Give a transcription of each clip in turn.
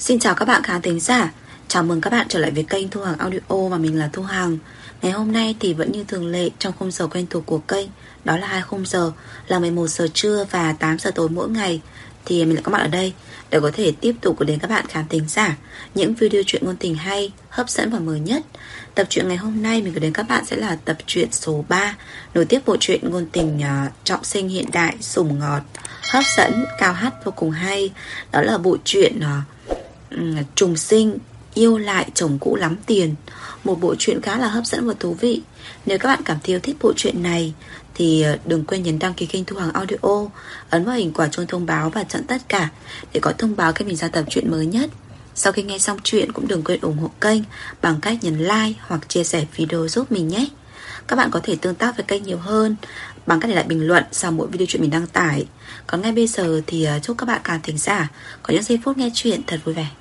Xin chào các bạn khán thính giả. Chào mừng các bạn trở lại với kênh Thu Hằng Audio và mình là Thu Hằng. Ngày hôm nay thì vẫn như thường lệ trong khung giờ quen thuộc của kênh, đó là hai khung giờ là 11 giờ trưa và 8 giờ tối mỗi ngày. Thì mình lại có mặt ở đây để có thể tiếp tục gửi đến các bạn khán thính giả những video truyện ngôn tình hay, hấp dẫn và mới nhất. Tập truyện ngày hôm nay mình gửi đến các bạn sẽ là tập truyện số 3, nối tiếp bộ truyện ngôn tình trọng sinh hiện đại, sủng ngọt, hấp dẫn, cao hát vô cùng hay. Đó là bộ truyện trùng sinh yêu lại chồng cũ lắm tiền. Một bộ truyện khá là hấp dẫn và thú vị. Nếu các bạn cảm thấy yêu thích bộ truyện này thì đừng quên nhấn đăng ký kênh Thu Hằng Audio, ấn vào hình quả chuông thông báo và chọn tất cả để có thông báo khi mình ra tập truyện mới nhất. Sau khi nghe xong chuyện cũng đừng quên ủng hộ kênh bằng cách nhấn like hoặc chia sẻ video giúp mình nhé. Các bạn có thể tương tác với kênh nhiều hơn bằng cách để lại bình luận sau mỗi video truyện mình đăng tải. Còn ngay bây giờ thì chúc các bạn khán thính giả có những giây phút nghe chuyện thật vui vẻ.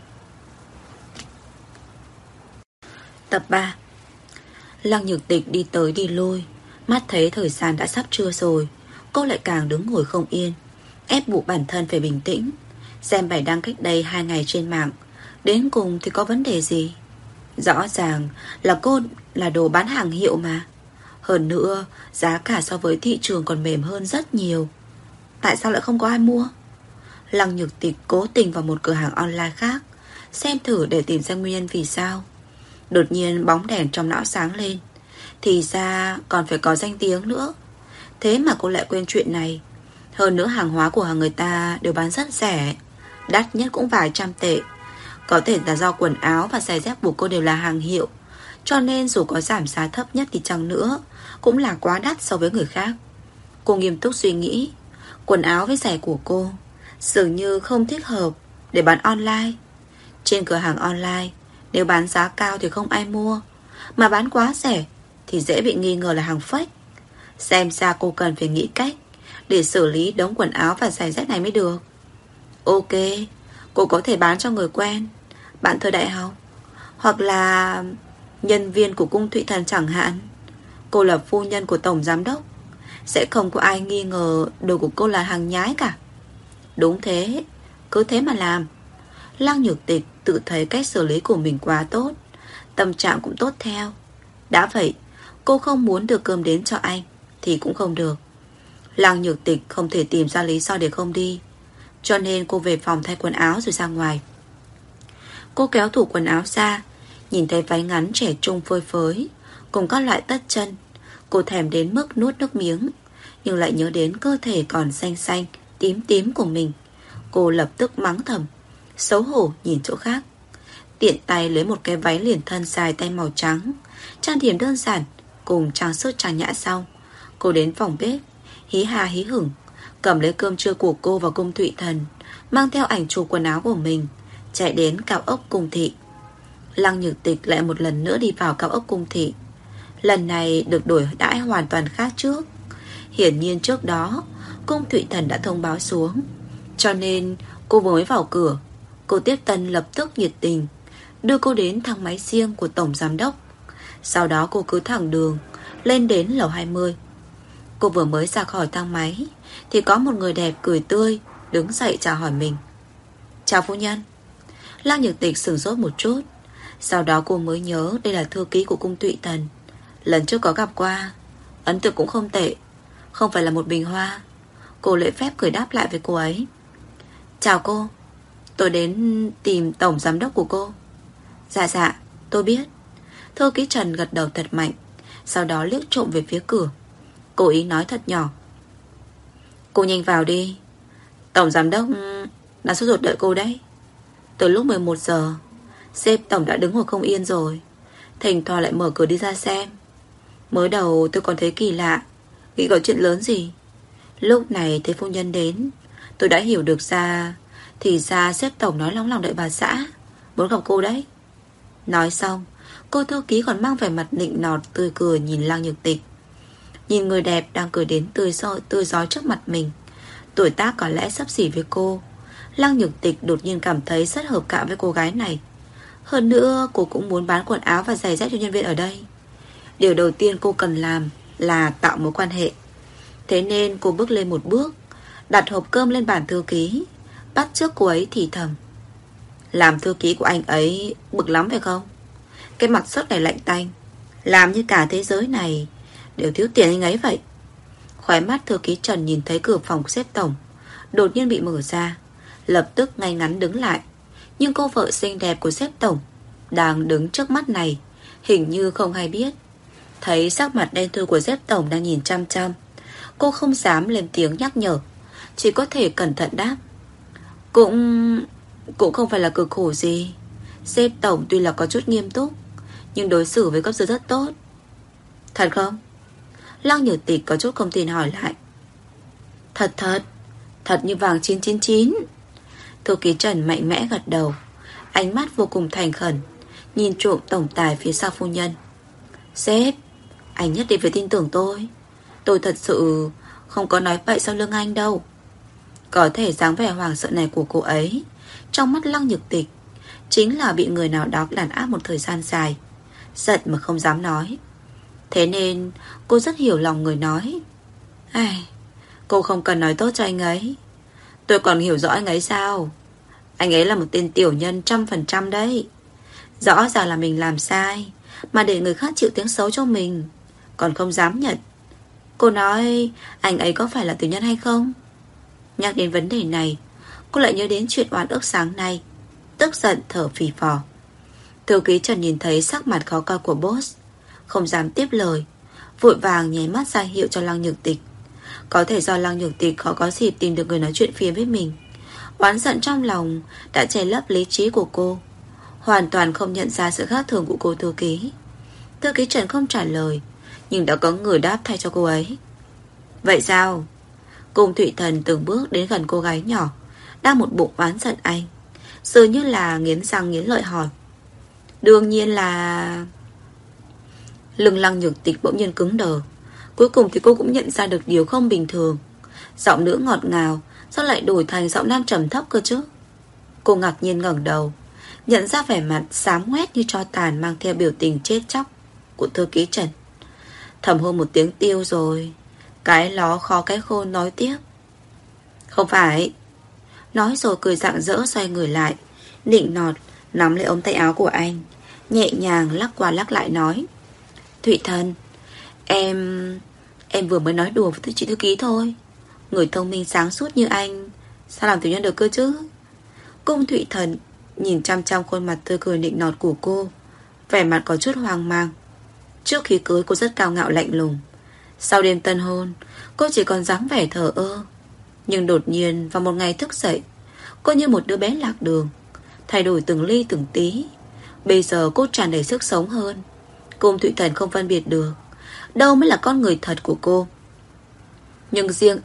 Tập 3. Lăng Nhược Tịch đi tới đi lui, mắt thấy thời gian đã sắp trưa rồi, cô lại càng đứng ngồi không yên, ép buộc bản thân phải bình tĩnh. Xem bài đăng cách đây 2 ngày trên mạng, đến cùng thì có vấn đề gì? Rõ ràng là cô là đồ bán hàng hiệu mà. Hơn nữa, giá cả so với thị trường còn mềm hơn rất nhiều. Tại sao lại không có ai mua? Lăng Nhược Tịch cố tình vào một cửa hàng online khác, xem thử để tìm ra nguyên nhân vì sao. Đột nhiên bóng đèn trong não sáng lên. Thì ra còn phải có danh tiếng nữa. Thế mà cô lại quên chuyện này. Hơn nữa hàng hóa của người ta đều bán rất rẻ, đắt nhất cũng vài trăm tệ. Có thể là do quần áo và giày dép của cô đều là hàng hiệu, cho nên dù có giảm giá thấp nhất thì chăng nữa cũng là quá đắt so với người khác. Cô nghiêm túc suy nghĩ. Quần áo với giày của cô dường như không thích hợp để bán online. Trên cửa hàng online, nếu bán giá cao thì không ai mua, mà bán quá rẻ thì dễ bị nghi ngờ là hàng fake. Xem ra cô cần phải nghĩ cách để xử lý đống quần áo và giày dép này mới được. Ok, cô có thể bán cho người quen, bạn thời đại học, hoặc là nhân viên của cung Thụy Thần chẳng hạn. Cô là phu nhân của tổng giám đốc, sẽ không có ai nghi ngờ đồ của cô là hàng nhái cả. Đúng thế, cứ thế mà làm. Lăng Nhược Tịch tự thấy cách xử lý của mình quá tốt, tâm trạng cũng tốt theo. Đã vậy, cô không muốn đưa cơm đến cho anh thì cũng không được. Lăng Nhược Tịch không thể tìm ra lý do để không đi, cho nên cô về phòng thay quần áo rồi ra ngoài. Cô kéo tủ quần áo ra, nhìn thấy váy ngắn trẻ trung phơi phới cùng các loại tất chân. Cô thèm đến mức nuốt nước miếng, nhưng lại nhớ đến cơ thể còn xanh xanh, tím tím của mình. Cô lập tức mắng thầm, xấu hổ nhìn chỗ khác. Tiện tay lấy một cái váy liền thân dài tay màu trắng, trang điểm đơn giản cùng trang sức trang nhã xong, cô đến phòng bếp, hí hà hí hửng cầm lấy cơm trưa của cô vào cung Thụy Thần, mang theo ảnh chụp quần áo của mình, chạy đến cao ốc cung thị. Lăng Nhược Tịch lại một lần nữa đi vào cao ốc cung thị. Lần này được đổi đãi hoàn toàn khác trước. Hiển nhiên trước đó cung Thụy Thần đã thông báo xuống, cho nên cô vừa mới vào cửa, cô tiếp tân lập tức nhiệt tình đưa cô đến thang máy riêng của tổng giám đốc. Sau đó cô cứ thẳng đường lên đến lầu 20. Cô vừa mới ra khỏi thang máy thì có một người đẹp cười tươi đứng dậy chào hỏi mình. Chào phu nhân. Lăng Nhược Tịch sửng sốt một chút, sau đó cô mới nhớ đây là thư ký của cung Thụy Thần. Lần trước có gặp qua, ấn tượng cũng không tệ, không phải là một bình hoa. Cô lễ phép cười đáp lại với cô ấy. Chào cô, tôi đến tìm tổng giám đốc của cô. Dạ, tôi biết. Thư ký Trần gật đầu thật mạnh, sau đó liếc trộm về phía cửa, cố ý nói thật nhỏ. Cô nhanh vào đi, tổng giám đốc đã sốt ruột đợi cô đấy. Từ lúc 11 giờ sếp tổng đã đứng ngồi không yên rồi, thỉnh thoảng lại mở cửa đi ra xem. Mới đầu tôi còn thấy kỳ lạ, nghĩ có chuyện lớn gì. Lúc này thấy phu nhân đến, tôi đã hiểu được ra, thì ra sếp tổng nói nóng lòng đợi bà xã, muốn gặp cô đấy. Nói xong, cô thư ký còn mang vẻ mặt nịnh nọt tươi cười nhìn Lăng Nhược Tịch. Nhìn người đẹp đang cười đến tươi rói trước mặt mình, tuổi tác có lẽ xấp xỉ với cô, Lăng Nhược Tịch đột nhiên cảm thấy rất hợp cạ với cô gái này. Hơn nữa cô cũng muốn bán quần áo và giày dép cho nhân viên ở đây. Điều đầu tiên cô cần làm là tạo mối quan hệ. Thế nên cô bước lên một bước, đặt hộp cơm lên bàn thư ký, bắt chước cô ấy thì thầm. Làm thư ký của anh ấy bực lắm phải không? Cái mặt suốt ngày lạnh tanh, làm như cả thế giới này đều thiếu tiền anh ấy vậy. Khóe mắt thư ký Trần nhìn thấy cửa phòng của sếp tổng đột nhiên bị mở ra, lập tức ngay ngắn đứng lại. Nhưng cô vợ xinh đẹp của sếp tổng đang đứng trước mắt này hình như không hay biết. Thấy sắc mặt đen thui của sếp tổng đang nhìn chăm chăm, cô không dám lên tiếng nhắc nhở, chỉ có thể cẩn thận đáp. Cũng không phải là cực khổ gì. Sếp tổng tuy là có chút nghiêm túc, nhưng đối xử với cấp dưới rất tốt. Thật không? Lăng Nhược Tịch có chút không tin hỏi lại. Thật thật như vàng 999. Thư ký Trần mạnh mẽ gật đầu, ánh mắt vô cùng thành khẩn, nhìn trộm tổng tài phía sau phu nhân. Sếp, anh nhất định phải tin tưởng tôi. Tôi thật sự không có nói bậy sau lưng anh đâu. Có thể dáng vẻ hoàng sợ này của cô ấy trong mắt Lăng Nhược Tịch chính là bị người nào đó đàn áp một thời gian dài, giận mà không dám nói. Thế nên cô rất hiểu lòng người nói. Cô không cần nói tốt cho anh ấy. Tôi còn hiểu rõ anh ấy sao? Anh ấy là một tên tiểu nhân 100% đấy. Rõ ràng là mình làm sai mà để người khác chịu tiếng xấu cho mình, còn không dám nhận. Cô nói anh ấy có phải là tiểu nhân hay không? Nhắc đến vấn đề này, cô lại nhớ đến chuyện oan ức sáng nay, tức giận thở phì phò. Thư ký Trần nhìn thấy sắc mặt khó coi của boss, không dám tiếp lời, vội vàng nháy mắt ra hiệu cho Lăng Nhược Tịch. Có thể do Lăng Nhược Tịch khó có dịp tìm được người nói chuyện phía với mình, oán giận trong lòng đã che lấp lý trí của cô, hoàn toàn không nhận ra sự khác thường của cô thư ký. Thư ký Trần không trả lời, nhưng đã có người đáp thay cho cô ấy. Vậy sao? Cung Thụy Thần từng bước đến gần cô gái nhỏ đang một bụng oán giận anh, dường như là nghiến răng nghiến lợi hỏi. Đương nhiên là... Lưng Lăng Nhược Tịch bỗng nhiên cứng đờ. Cuối cùng thì cô cũng nhận ra được điều không bình thường. Giọng nữ ngọt ngào sao lại đổi thành giọng nam trầm thấp cơ chứ? Cô ngạc nhiên ngẩng đầu, nhận ra vẻ mặt xám ngoét như tro tàn mang theo biểu tình chết chóc của thư ký Trần. Thầm hô một tiếng tiêu rồi. Cái ló khó cái khôn nói tiếp. Không phải. Nói rồi cười rạng rỡ xoay người lại, nịnh nọt nắm lấy ống tay áo của anh, nhẹ nhàng lắc qua lắc lại nói. Thụy Thần, em vừa mới nói đùa với chị thư ký thôi. Người thông minh sáng suốt như anh sao làm tiểu nhân được cơ chứ? Cung Thụy Thần nhìn chăm chăm khuôn mặt tươi cười nịnh nọt của cô, vẻ mặt có chút hoang mang. Trước khi cưới cô rất cao ngạo lạnh lùng, sau đêm tân hôn cô chỉ còn dáng vẻ thờ ơ. Nhưng đột nhiên vào một ngày thức dậy, cô như một đứa bé lạc đường, thay đổi từng ly từng tí. Bây giờ cô tràn đầy sức sống hơn. Cung Thụy Thần không phân biệt được đâu mới là con người thật của cô. Nhưng riêng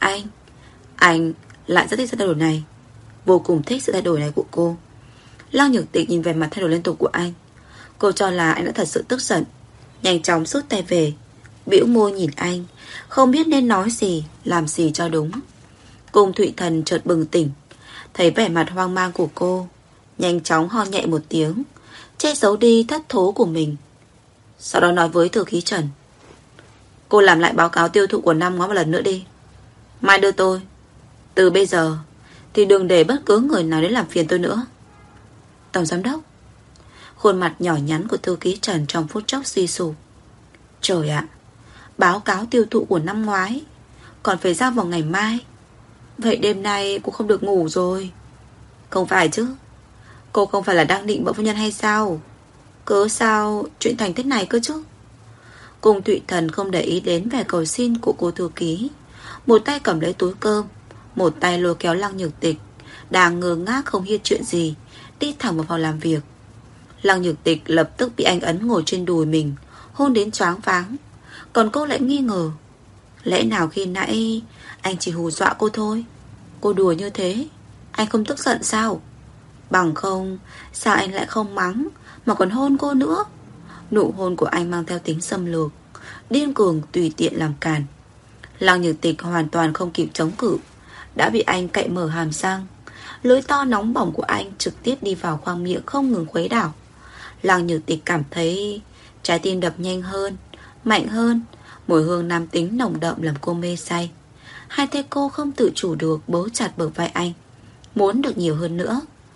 anh lại rất thích sự thay đổi này, vô cùng thích sự thay đổi này của cô. Lăng Nhược Tịch nhìn vẻ mặt thay đổi liên tục của anh, cô cho là anh đã thật sự tức giận, nhanh chóng rút tay về, bĩu môi nhìn anh, không biết nên nói gì, làm gì cho đúng. Cung Thụy Thần chợt bừng tỉnh, thấy vẻ mặt hoang mang của cô, nhanh chóng ho nhẹ một tiếng, che giấu đi thất thố của mình. Sau đó nói với thư ký Trần. Cô làm lại báo cáo tiêu thụ của năm ngoái một lần nữa đi, mai đưa tôi. Từ bây giờ thì đừng để bất cứ người nào đến làm phiền tôi nữa. Tổng giám đốc. Khuôn mặt nhỏ nhắn của thư ký Trần trong phút chốc suy sụp. Trời ạ, báo cáo tiêu thụ của năm ngoái còn phải giao vào ngày mai. Vậy đêm nay cũng không được ngủ rồi. Không phải chứ, cô không phải là đang định bợ phu nhân hay sao? Cớ sao chuyện thành thế này cơ chứ? Cung Thụy Thần không để ý đến vẻ cầu xin của cô thư ký, một tay cầm lấy túi cơm, một tay lôi kéo Lăng Nhược Tịch đang ngơ ngác không biết chuyện gì, đi thẳng vào phòng làm việc. Lăng Nhược Tịch lập tức bị anh ấn ngồi trên đùi mình, hôn đến choáng váng. Còn cô lại nghi ngờ, lẽ nào khi nãy anh chỉ hù dọa cô thôi? Cô đùa như thế, anh không tức giận sao? Bằng không, sao anh lại không mắng mà còn hôn cô nữa? Nụ hôn của anh mang theo tính xâm lược, điên cuồng tùy tiện làm càn. Lăng Nhược Tịch hoàn toàn không kịp chống cự, đã bị anh cậy mở hàm răng. Lưỡi to nóng bỏng của anh trực tiếp đi vào khoang miệng không ngừng khuấy đảo. Lăng Nhược Tịch cảm thấy trái tim đập nhanh hơn, mạnh hơn. Mùi hương nam tính nồng đậm làm cô mê say. Hai tay cô không tự chủ được bấu chặt bờ vai anh, muốn được nhiều hơn nữa.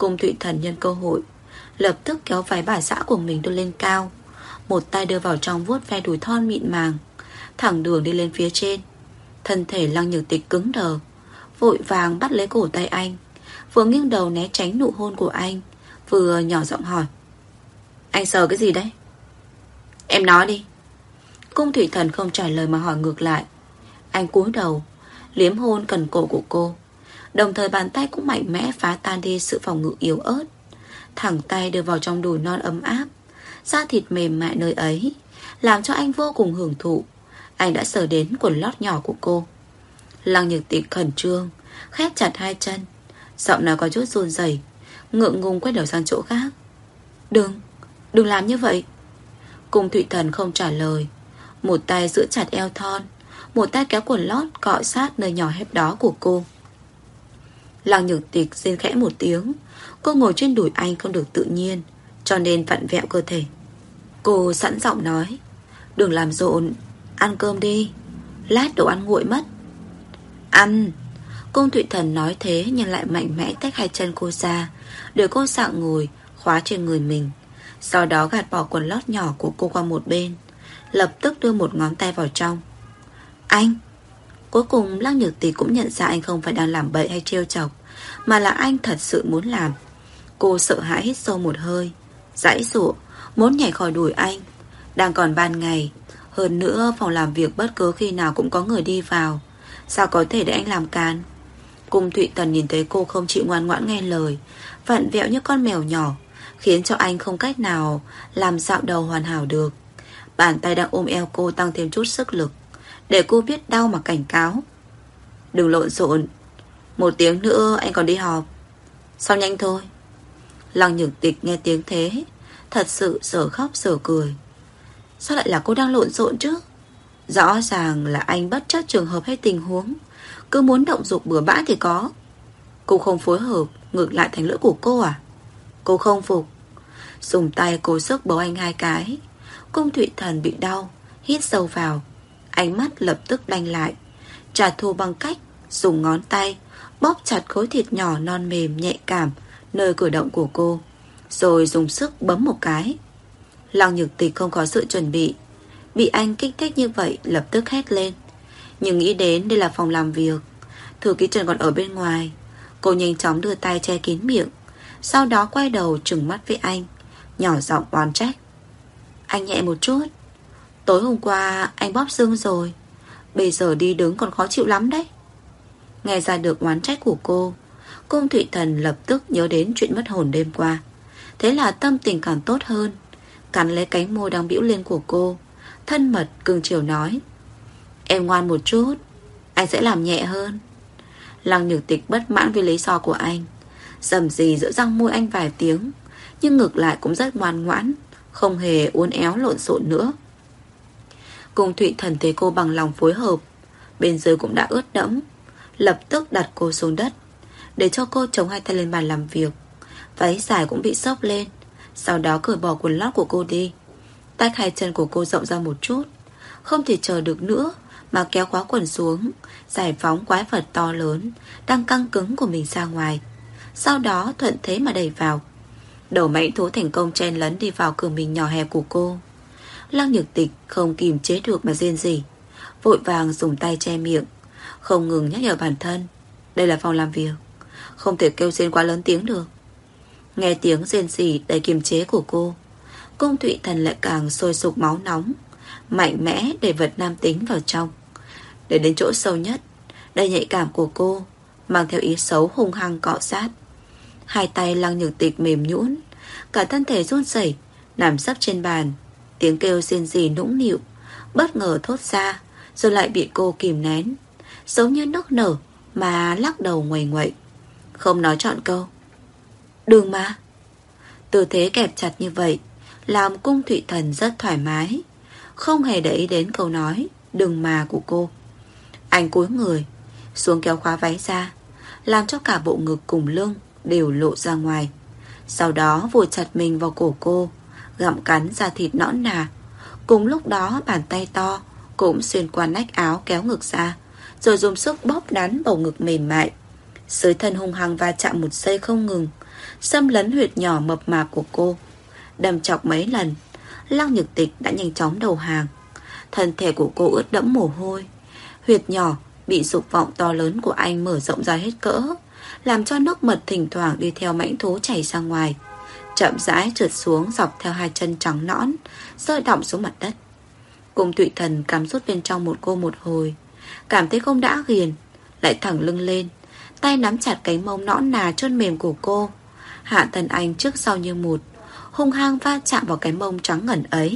Cung Thụy Thần nhân cơ hội lập tức kéo váy bà xã của mình đưa lên cao, một tay đưa vào trong vuốt ve đùi thon mịn màng, thẳng đường đi lên phía trên. Thân thể Lăng Nhược Tịch cứng đờ, vội vàng bắt lấy cổ tay anh, vừa nghiêng đầu né tránh nụ hôn của anh, vừa nhỏ giọng hỏi: anh sờ cái gì đấy? Em nói đi. Cung Thụy Thần không trả lời mà hỏi ngược lại. Anh cúi đầu liếm hôn cần cổ của cô, đồng thời bàn tay cũng mạnh mẽ phá tan đi sự phòng ngự yếu ớt. Thẳng tay đưa vào trong đùi non ấm áp, da thịt mềm mại nơi ấy làm cho anh vô cùng hưởng thụ. Anh đã sờ đến quần lót nhỏ của cô. Lăng Nhược Tịch khẩn trương khép chặt hai chân, giọng nói có chút run rẩy, ngượng ngùng quay đầu sang chỗ khác. Đừng làm như vậy. Cung Thụy Thần không trả lời, một tay giữ chặt eo thon, một tay kéo quần lót cọ sát nơi nhỏ hẹp đó của cô. Lăng Nhược Tịch rên khẽ một tiếng. Cô ngồi trên đùi anh không được tự nhiên, cho nên vặn vẹo cơ thể. Cô sẵn giọng nói: đừng làm rộn, ăn cơm đi, lát đồ ăn nguội mất. Ăn. Cung Thụy Thần nói thế nhưng lại mạnh mẽ tách hai chân cô ra, để cô sạng ngồi khóa trên người mình. Sau đó gạt bỏ quần lót nhỏ của cô qua một bên, lập tức đưa một ngón tay vào trong. Anh. Cuối cùng Lăng Nhược Tịch cũng nhận ra anh không phải đang làm bậy hay trêu chọc, mà là anh thật sự muốn làm. Cô sợ hãi hít sâu một hơi, giãy giụa muốn nhảy khỏi đùi anh. Đang còn ban ngày, hơn nữa phòng làm việc bất cứ khi nào cũng có người đi vào, sao có thể để anh làm càn. Cung Thụy Tần nhìn thấy cô không chịu ngoan ngoãn nghe lời, vặn vẹo như con mèo nhỏ, khiến cho anh không cách nào làm dạo đầu hoàn hảo được. Bàn tay đang ôm eo cô tăng thêm chút sức lực, để cô biết đau mà cảnh cáo. Đừng lộn xộn, một tiếng nữa anh còn đi họp. Sao nhanh thôi. Lăng Nhược Tịch nghe tiếng thế, thật sự giờ khóc giờ cười. Sao lại là cô đang lộn xộn chứ? Rõ ràng là anh bất chấp trường hợp hay tình huống, cứ muốn động dục bừa bãi thì có. Cô không phối hợp, ngược lại thành lỗi của cô à? Cô không phục. Dùng tay cố sức bấu anh hai cái. Cung Thụy Thần bị đau, hít sâu vào, ánh mắt lập tức đanh lại, trả thù bằng cách dùng ngón tay bóp chặt khối thịt nhỏ non mềm nhạy cảm nơi cử động của cô, rồi dùng sức bấm một cái. Lăng Nhược Tịch không có sự chuẩn bị, bị anh kích thích như vậy lập tức hét lên. Nhưng nghĩ đến đây là phòng làm việc, Thư ký Trần còn ở bên ngoài, cô nhanh chóng đưa tay che kín miệng, sau đó quay đầu trừng mắt với anh, nhỏ giọng oán trách. Anh nhẹ một chút, tối hôm qua anh bóp xương rồi, bây giờ đi đứng còn khó chịu lắm đấy. Nghe ra được oán trách của cô, Cung Thụy Thần lập tức nhớ đến chuyện mất hồn đêm qua. Thế là tâm tình càng tốt hơn, cắn lấy cánh môi đang bĩu lên của cô, thân mật cưng chiều nói: em ngoan một chút, anh sẽ làm nhẹ hơn. Lăng Nhược Tịch bất mãn với lý do của anh, rầm rì giữa răng môi anh vài tiếng, nhưng ngược lại cũng rất ngoan ngoãn, không hề uốn éo lộn xộn nữa. Cung Thụy Thần thấy cô bằng lòng phối hợp, bên dưới cũng đã ướt đẫm, lập tức đặt cô xuống đất, để cho cô chống hai tay lên bàn làm việc. Váy dài cũng bị xốc lên, sau đó cởi bỏ quần lót của cô đi, tách hai chân của cô rộng ra một chút. Không thể chờ được nữa mà kéo khóa quần xuống, giải phóng quái vật to lớn đang căng cứng của mình ra ngoài, sau đó thuận thế mà đẩy vào. Đầu mãnh thú thành công chen lấn đi vào cửa mình nhỏ hẹp của cô. Lăng Nhược Tịch không kìm chế được mà rên rỉ, vội vàng dùng tay che miệng, không ngừng nhắc nhở bản thân đây là phòng làm việc, không thể kêu rên quá lớn tiếng được. Nghe tiếng rên rỉ đầy kiềm chế của cô, Cung Thụy Thần lại càng sôi sục máu nóng, mạnh mẽ để vật nam tính vào trong, để đến chỗ sâu nhất đầy nhạy cảm của cô, mang theo ý xấu hung hăng cọ sát. Hai tay Lăng Nhược Tịch mềm nhũn, cả thân thể run rẩy, nằm sấp trên bàn. Tiếng kêu rên rỉ nũng nịu bất ngờ thốt ra, rồi lại bị cô kìm nén, giống như nức nở mà lắc đầu nguầy nguậy, không nói trọn câu. Đừng mà. Tư thế kẹp chặt như vậy làm Cung Thụy Thần rất thoải mái, không hề để ý đến câu nói đừng mà của cô. Anh cúi người xuống kéo khóa váy ra, làm cho cả bộ ngực cùng lưng đều lộ ra ngoài, sau đó vùi chặt mình vào cổ cô, gặm cắn da thịt nõn nà. Cùng lúc đó bàn tay to cũng xuyên qua nách áo kéo ngực ra, rồi dùng sức bóp nắn bầu ngực mềm mại. Dưới thân hung hăng va chạm một giây không ngừng, xâm lấn huyệt nhỏ mập mạp của cô, đâm chọc mấy lần. Lăng Nhược Tịch đã nhanh chóng đầu hàng. Thân thể của cô ướt đẫm mồ hôi. Huyệt nhỏ bị dục vọng to lớn của anh mở rộng ra hết cỡ, làm cho nước mật thỉnh thoảng đi theo mãnh thú chảy ra ngoài, chậm rãi trượt xuống dọc theo hai chân trắng nõn, rơi đọng xuống mặt đất. Cung Thụy Thần cắm rút bên trong một cô một hồi, cảm thấy không đã ghiền, lại thẳng lưng lên, tay nắm chặt cánh mông nõn nà trơn mềm của cô. Hạ thân anh trước sau như một, hung hăng va chạm vào cái mông trắng ngần ấy.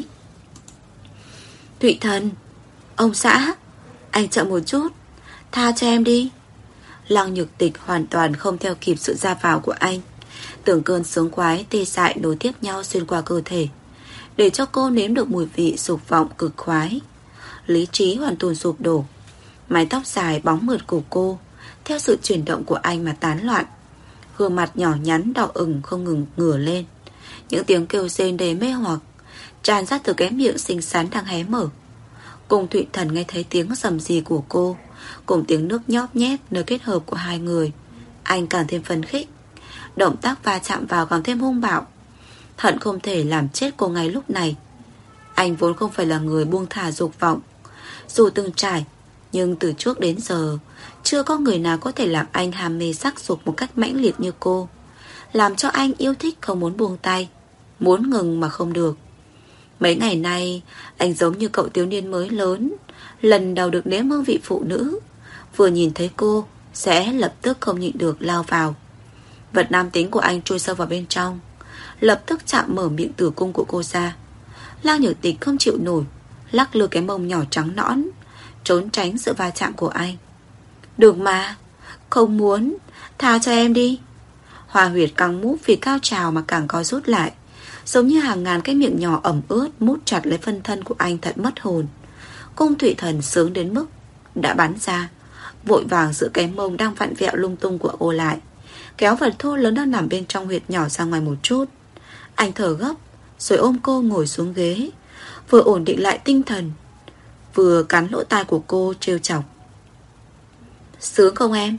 Thụy Thần, ông xã, anh chậm một chút, tha cho em đi. Lăng Nhược Tịch hoàn toàn không theo kịp sự ra vào của anh. Từng cơn sướng khoái tê dại nối tiếp nhau xuyên qua cơ thể, để cho cô nếm được mùi vị dục vọng cực khoái. Lý trí hoàn toàn sụp đổ. Mái tóc dài bóng mượt của cô theo sự chuyển động của anh mà tán loạn. Gương mặt nhỏ nhắn đỏ ửng không ngừng ngửa lên. Những tiếng kêu rên đầy mê hoặc tràn ra từ cái miệng xinh xắn đang hé mở. Cung Thụy Thần nghe thấy tiếng rầm rì của cô cùng tiếng nước nhóp nhép nơi kết hợp của hai người, anh càng thêm phấn khích. Động tác va chạm vào càng thêm hung bạo, hận không thể làm chết cô ngay lúc này. Anh vốn không phải là người buông thả dục vọng. Dù từng trải, nhưng từ trước đến giờ chưa có người nào có thể làm anh ham mê sắc dục một cách mãnh liệt như cô, làm cho anh yêu thích không muốn buông tay, muốn ngừng mà không được. Mấy ngày nay anh giống như cậu thiếu niên mới lớn, lần đầu được nếm hương vị phụ nữ, vừa nhìn thấy cô sẽ lập tức không nhịn được lao vào. Vật nam tính của anh chui sâu vào bên trong, lập tức chạm mở miệng tử cung của cô ra. Lăng Nhược Tịch không chịu nổi, lắc lư cái mông nhỏ trắng nõn, trốn tránh sự va chạm của anh. Được mà, không muốn, tha cho em đi. Hoa huyệt càng mút vì cao trào mà càng co rút lại, giống như hàng ngàn cái miệng nhỏ ẩm ướt mút chặt lấy phân thân của anh thật mất hồn. Cung Thụy Thần sướng đến mức đã bắn ra, vội vàng giữ cái mông đang vặn vẹo lung tung của cô lại, kéo vật thô lớn đang nằm bên trong huyệt nhỏ ra ngoài một chút. Anh thở gấp, rồi ôm cô ngồi xuống ghế, vừa ổn định lại tinh thần, vừa cắn lỗ tai của cô trêu chọc. Sướng không em?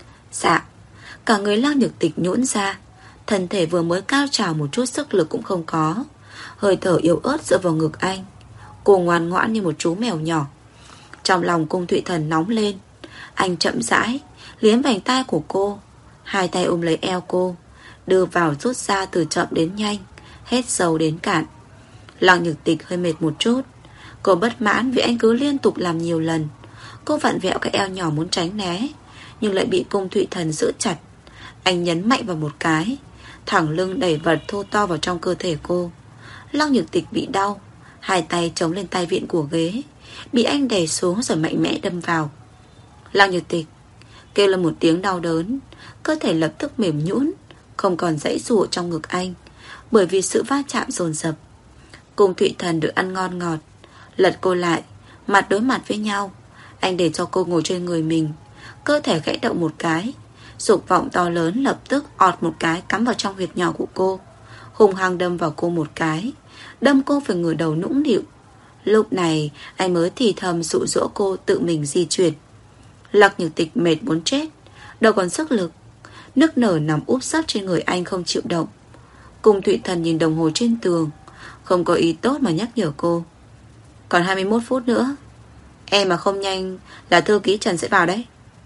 Dạ. Cả người Lăng Nhược Tịch nhũn ra, thân thể vừa mới cao trào một chút sức lực cũng không có, hơi thở yếu ớt dựa vào ngực anh. Cô ngoan ngoãn như một chú mèo nhỏ. Trong lòng Cung Thụy Thần nóng lên. Anh chậm rãi liếm vành tai của cô, hai tay ôm lấy eo cô, đưa vào rút ra từ chậm đến nhanh, hết sâu đến cạn. Lăng Nhược Tịch hơi mệt một chút. Cô bất mãn vì anh cứ liên tục làm nhiều lần. Cô vặn vẹo cái eo nhỏ muốn tránh né, nhưng lại bị Cung Thụy Thần giữ chặt. Anh nhấn mạnh vào một cái, thẳng lưng đẩy vật thô to vào trong cơ thể cô. Lăng Nhược Tịch bị đau, hai tay chống lên tay vịn của ghế, bị anh đè xuống rồi mạnh mẽ đâm vào. Lăng Nhược Tịch kêu lên một tiếng đau đớn, cơ thể lập tức mềm nhũn, không còn giãy giụa trong ngực anh, bởi vì sự va chạm dồn dập. Cung Thụy Thần được ăn ngon ngọt, lật cô lại, mặt đối mặt với nhau. Anh để cho cô ngồi trên người mình, cơ thể khẽ động một cái, dục vọng to lớn lập tức ọt một cái cắm vào trong huyệt nhỏ của cô, hung hăng đâm vào cô một cái, đâm cô phải ngửa đầu nũng nịu. Lúc này anh mới thì thầm dụ dỗ cô tự mình di chuyển. Lăng Nhược Tịch mệt muốn chết, đâu còn sức lực, nức nở nằm úp sấp trên người anh không chịu động. Cung Thụy Thần nhìn đồng hồ trên tường, không có ý tốt mà nhắc nhở cô. Còn 21 phút nữa, em mà không nhanh là thư ký Trần sẽ vào đấy.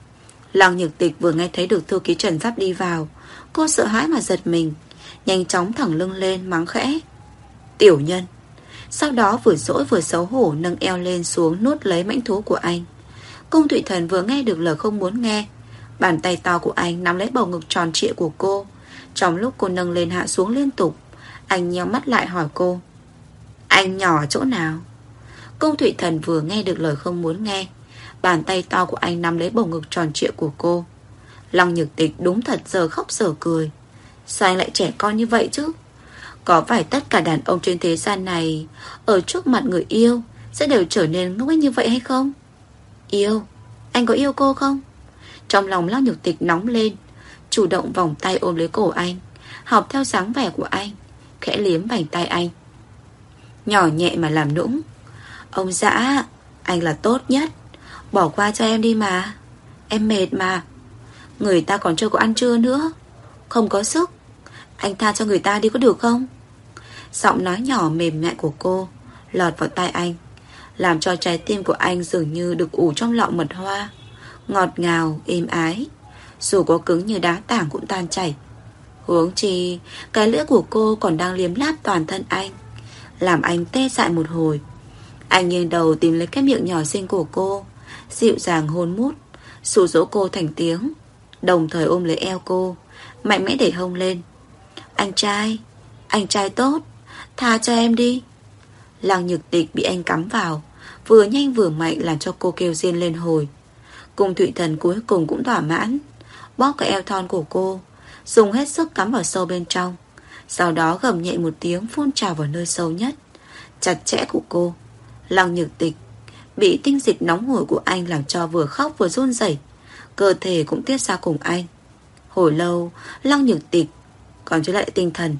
Lăng Nhược Tịch vừa nghe thấy được thư ký Trần sắp đi vào, cô sợ hãi mà giật mình, nhanh chóng thẳng lưng lên mắng khẽ: Tiểu nhân. Sau đó vừa dỗi vừa xấu hổ nâng eo lên xuống nuốt lấy mãnh thú của anh. Cung Thụy Thần vừa nghe được lời không muốn nghe, bàn tay to của anh nắm lấy bầu ngực tròn trịa của cô. Trong lúc cô nâng lên hạ xuống liên tục, anh nheo mắt lại hỏi cô: Anh nhỏ chỗ nào? Cung Thụy Thần vừa nghe được lời không muốn nghe, bàn tay to của anh nắm lấy bầu ngực tròn trịa của cô. Lăng Nhược Tịch đúng thật giờ khóc giờ cười. Sao anh lại trẻ con như vậy chứ? Có phải tất cả đàn ông trên thế gian này ở trước mặt người yêu sẽ đều trở nên ngốc nghếch như vậy hay không? Yêu? Anh có yêu cô không? Trong lòng Lăng Nhược Tịch nóng lên, chủ động vòng tay ôm lấy cổ anh, học theo dáng vẻ của anh, khẽ liếm vành tay anh, nhỏ nhẹ mà làm nũng: Ông dã, anh là tốt nhất, bỏ qua cho em đi mà. Em mệt mà, người ta còn chưa có ăn trưa nữa, không có sức. Anh tha cho người ta đi có được không? Giọng nói nhỏ mềm nhẹ của cô lọt vào tai anh, làm cho trái tim của anh dường như được ủ trong lọ mật hoa, ngọt ngào, êm ái. Dù có cứng như đá tảng cũng tan chảy. Huống chi cái lưỡi của cô còn đang liếm láp toàn thân anh, làm anh tê dại một hồi. Anh nghiêng đầu tìm lấy cái miệng nhỏ xinh của cô, dịu dàng hôn mút, dụ dỗ cô thành tiếng, đồng thời ôm lấy eo cô, mạnh mẽ đẩy hông lên. Anh trai tốt, tha cho em đi. Lăng Nhược Tịch bị anh cắm vào, vừa nhanh vừa mạnh làm cho cô kêu riêng lên hồi. Cung Thụy Thần cuối cùng cũng thỏa mãn, bóp cái eo thon của cô, dùng hết sức cắm vào sâu bên trong, sau đó gầm nhẹ một tiếng phun trào vào nơi sâu nhất, chặt chẽ của cô. Lăng Nhược Tịch bị tinh dịch nóng hổi của anh làm cho vừa khóc vừa run rẩy, cơ thể cũng tiết ra cùng anh. Hồi lâu Lăng Nhược Tịch còn chưa lại tinh thần,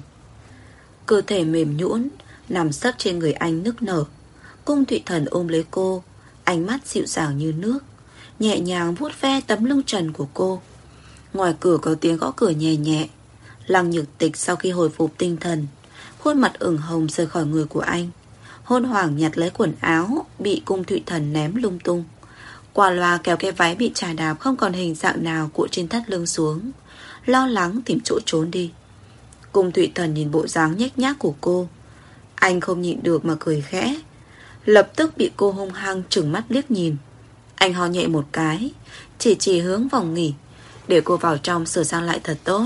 cơ thể mềm nhũn nằm sấp trên người anh nức nở. Cung Thụy Thần ôm lấy cô, ánh mắt dịu dàng như nước, nhẹ nhàng vuốt ve tấm lưng trần của cô. Ngoài cửa có tiếng gõ cửa nhẹ nhẹ. Lăng Nhược Tịch sau khi hồi phục tinh thần, khuôn mặt ửng hồng rời khỏi người của anh, hôn hoảng nhặt lấy quần áo bị Cung Thụy Thần ném lung tung, qua loa kéo cái váy bị chà đạp không còn hình dạng nào cuộn trên thắt lưng xuống, lo lắng tìm chỗ trốn đi. Cung Thụy Thần nhìn bộ dáng nhếch nhác của cô, anh không nhịn được mà cười khẽ, lập tức bị cô hung hăng trừng mắt liếc nhìn. Anh ho nhẹ một cái, chỉ hướng phòng nghỉ, để cô vào trong sửa sang lại thật tốt.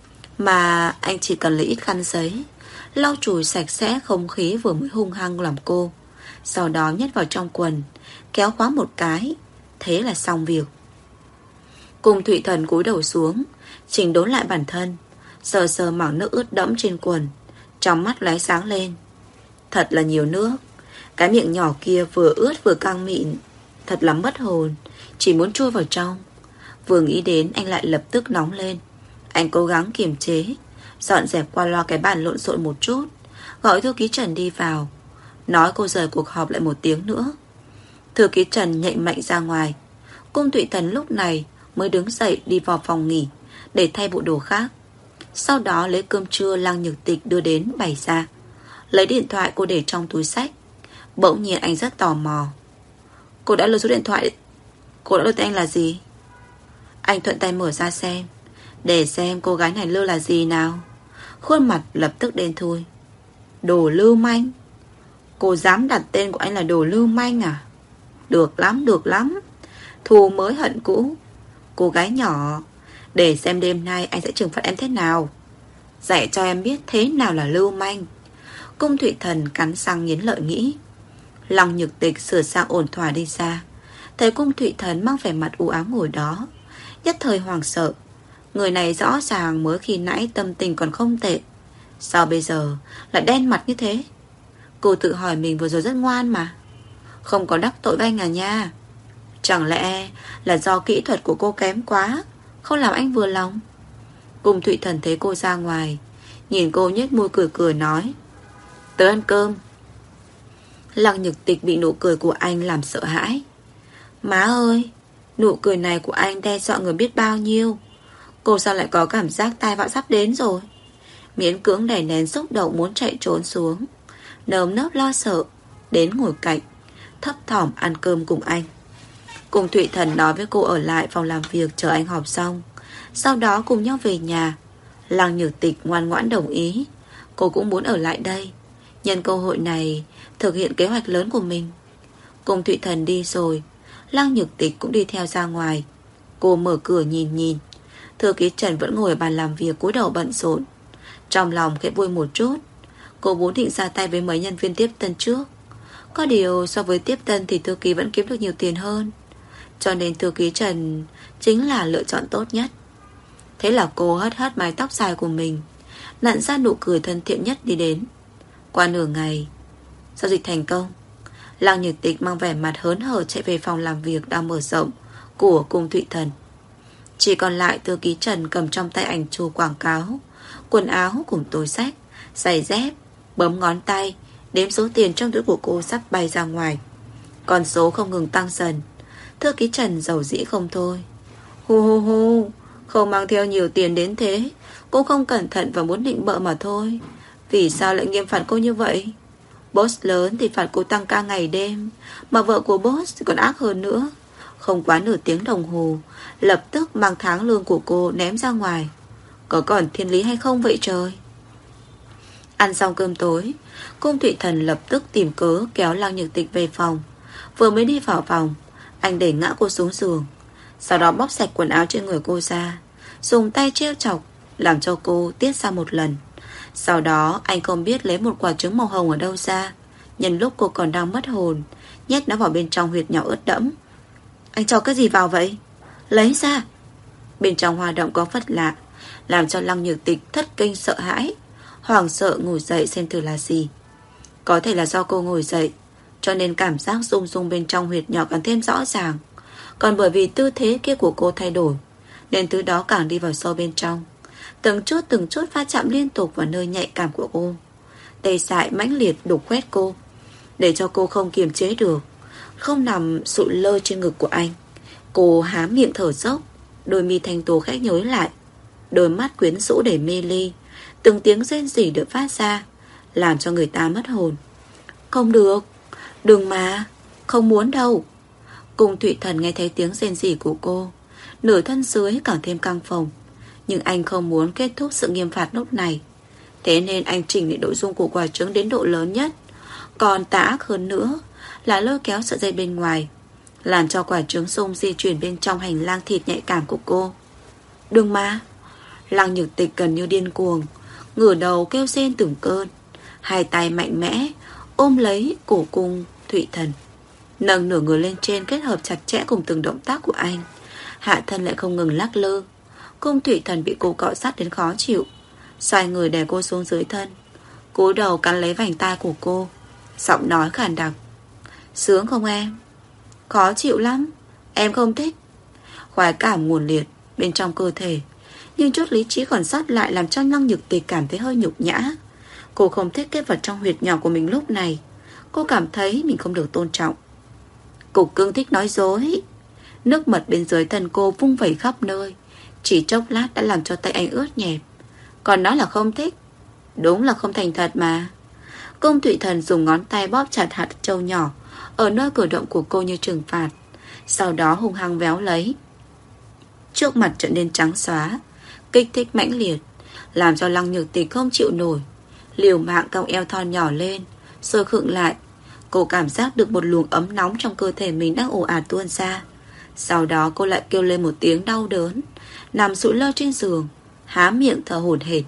Mà anh chỉ cần lấy ít khăn giấy, lau chùi sạch sẽ không khí vừa mới hung hăng làm cô, sau đó nhét vào trong quần, kéo khóa một cái, thế là xong việc. Cung Thụy Thần cúi đầu xuống, chỉnh đốn lại bản thân, sờ sờ mảng nước ướt đẫm trên quần, trong mắt lóe sáng lên. Thật là nhiều nước. Cái miệng nhỏ kia vừa ướt vừa căng mịn, thật là mất hồn, chỉ muốn chui vào trong. Vừa nghĩ đến anh lại lập tức nóng lên. Anh cố gắng kiềm chế, dọn dẹp qua loa cái bàn lộn xộn một chút, gọi thư ký Trần đi vào, nói cô rời cuộc họp lại một tiếng nữa. Thư ký Trần nhạy mạnh ra ngoài. Cung Thụy Thần lúc này mới đứng dậy đi vào phòng nghỉ để thay bộ đồ khác. Sau đó lấy cơm trưa Lăng Nhược Tịch đưa đến bày ra. Lấy điện thoại cô để trong túi xách. Bỗng nhiên anh rất tò mò. Cô đã lưu số điện thoại, cô đã lưu tên anh là gì? Anh thuận tay mở ra xem, để xem cô gái này lưu là gì nào. Khuôn mặt lập tức đen thui. Đồ lưu manh. Cô dám đặt tên của anh là đồ lưu manh à? Được lắm, được lắm. Thù mới hận cũ. Cô gái nhỏ, để xem đêm nay anh sẽ trừng phạt em thế nào, dạy cho em biết thế nào là lưu manh. Cung Thụy Thần cắn răng nghiến lợi nghĩ. Lăng Nhược Tịch sửa sang ổn thỏa đi ra, thấy Cung Thụy Thần mang vẻ mặt u ám ngồi đó, nhất thời hoảng sợ. Người này rõ ràng mới khi nãy tâm tình còn không tệ, sao bây giờ lại đen mặt như thế? Cô tự hỏi mình vừa rồi rất ngoan mà, không có đắc tội với anh à nha. Chẳng lẽ là do kỹ thuật của cô kém quá, không làm anh vừa lòng? Cung Thụy Thần thấy cô ra ngoài, nhìn cô nhếch môi cười cười nói, tới ăn cơm. Lăng Nhược Tịch bị nụ cười của anh làm sợ hãi. Má ơi, nụ cười này của anh đe dọa người biết bao nhiêu. Cô sao lại có cảm giác tai vạ sắp đến rồi? Miễn cưỡng đè nén xúc động muốn chạy trốn xuống, nơm nớp lo sợ đến ngồi cạnh, thấp thỏm ăn cơm cùng anh. Cung Thụy Thần nói với cô ở lại phòng làm việc chờ anh họp xong, sau đó cùng nhau về nhà. Lăng Nhược Tịch ngoan ngoãn đồng ý. Cô cũng muốn ở lại đây, nhân cơ hội này thực hiện kế hoạch lớn của mình. Cung Thụy Thần đi rồi, Lăng Nhược Tịch cũng đi theo ra ngoài. Cô mở cửa nhìn nhìn, thư ký Trần vẫn ngồi ở bàn làm việc cúi đầu bận rộn. Trong lòng khẽ vui một chút. Cô vốn định ra tay với mấy nhân viên tiếp tân trước, có điều so với tiếp tân thì thư ký vẫn kiếm được nhiều tiền hơn, cho nên thư ký Trần chính là lựa chọn tốt nhất. Thế là cô hất hất mái tóc dài của mình, nặn ra nụ cười thân thiện nhất đi đến. Qua nửa ngày, giao dịch thành công. Lăng Nhược Tịch mang vẻ mặt hớn hở chạy về phòng làm việc đang mở rộng của Cung Thụy Thần. Chỉ còn lại thư ký Trần cầm trong tay ảnh chụp quảng cáo, quần áo cùng túi xách, giày dép, bấm ngón tay đếm số tiền trong túi của cô sắp bay ra ngoài. Con số không ngừng tăng dần. Thư ký Trần giàu dĩ không thôi. Hu hu hu, Không mang theo nhiều tiền đến thế. Cô không cẩn thận và muốn định bợ mà thôi. Vì sao lại nghiêm phạt cô như vậy? Boss lớn thì phạt cô tăng ca ngày đêm, mà vợ của boss thì còn ác hơn nữa. Không quá nửa tiếng đồng hồ, lập tức mang tháng lương của cô ném ra ngoài. Có còn thiên lý hay không vậy trời? Ăn xong cơm tối, Cung Thụy Thần lập tức tìm cớ kéo Lăng Nhược Tịch về phòng. Vừa mới đi vào phòng, anh đẩy ngã cô xuống giường, sau đó bóc sạch quần áo trên người cô ra, dùng tay trêu chọc, làm cho cô tiết ra một lần. Sau đó anh không biết lấy một quả trứng màu hồng ở đâu ra, nhân lúc cô còn đang mất hồn, nhét nó vào bên trong huyệt nhỏ ướt đẫm. Anh cho cái gì vào vậy? Lấy ra. Bên trong hoa động có vật lạ, làm cho Lăng Nhược Tịch thất kinh sợ hãi, hoảng sợ ngồi dậy xem thử là gì. Có thể là do cô ngồi dậy, cho nên cảm giác rung rung bên trong huyệt nhỏ càng thêm rõ ràng. Còn bởi vì tư thế kia của cô thay đổi, nên thứ đó càng đi vào sâu bên trong, từng chút va chạm liên tục vào nơi nhạy cảm của cô. Tê dại mãnh liệt đục khoét cô, để cho cô không kiềm chế được, không nằm sụi lơ trên ngực của anh. Cô há miệng thở dốc, đôi mi thanh tú khẽ nhối lại, đôi mắt quyến rũ để mê ly, từng tiếng rên rỉ được phát ra, làm cho người ta mất hồn. Không được, đừng mà, không muốn đâu. Cung Thụy Thần nghe thấy tiếng rên rỉ của cô, nửa thân dưới càng thêm căng phồng. Nhưng anh không muốn kết thúc sự nghiêm phạt lúc này, thế nên anh chỉnh lại nội dung của quả trứng đến độ lớn nhất. Còn tà ác hơn nữa là lôi kéo sợi dây bên ngoài, làm cho quả trứng xung di chuyển bên trong hành lang thịt nhạy cảm của cô. Đừng mà. Lăng Nhược Tịch gần như điên cuồng, ngửa đầu kêu rên từng cơn, hai tay mạnh mẽ ôm lấy cổ Cung Thụy Thần, nâng nửa người lên trên, kết hợp chặt chẽ cùng từng động tác của anh. Hạ thân lại không ngừng lắc lư. Cung Thụy Thần bị cô cọ sát đến khó chịu, xoay người đè cô xuống dưới thân, cúi đầu cắn lấy vành tai của cô, giọng nói khàn đặc. Sướng không em? Khó chịu lắm, em không thích. Khoái cảm nguồn liệt bên trong cơ thể, nhưng chút lý trí còn sót lại làm cho Lăng Nhược Tịch cảm thấy hơi nhục nhã. Cô không thích cái vật trong huyệt nhỏ của mình lúc này. Cô cảm thấy mình không được tôn trọng. Cục cưng thích nói dối. Nước mật bên dưới thân cô vung vẩy khắp nơi, chỉ chốc lát đã làm cho tay anh ướt nhẹp. Còn nói là không thích, đúng là không thành thật mà. Cung Thụy Thần dùng ngón tay bóp chặt hạt châu nhỏ ở nơi cử động của cô như trừng phạt, sau đó hung hăng véo lấy. Trước mặt trở nên trắng xóa, kích thích mãnh liệt, làm cho Lăng Nhược Tịch không chịu nổi, liều mạng cong eo thon nhỏ lên, rồi khựng lại. Cô cảm giác được một luồng ấm nóng trong cơ thể mình đang ồ ạt tuôn ra. Sau đó cô lại kêu lên một tiếng đau đớn, nằm sụi lơ trên giường, há miệng thở hổn hển.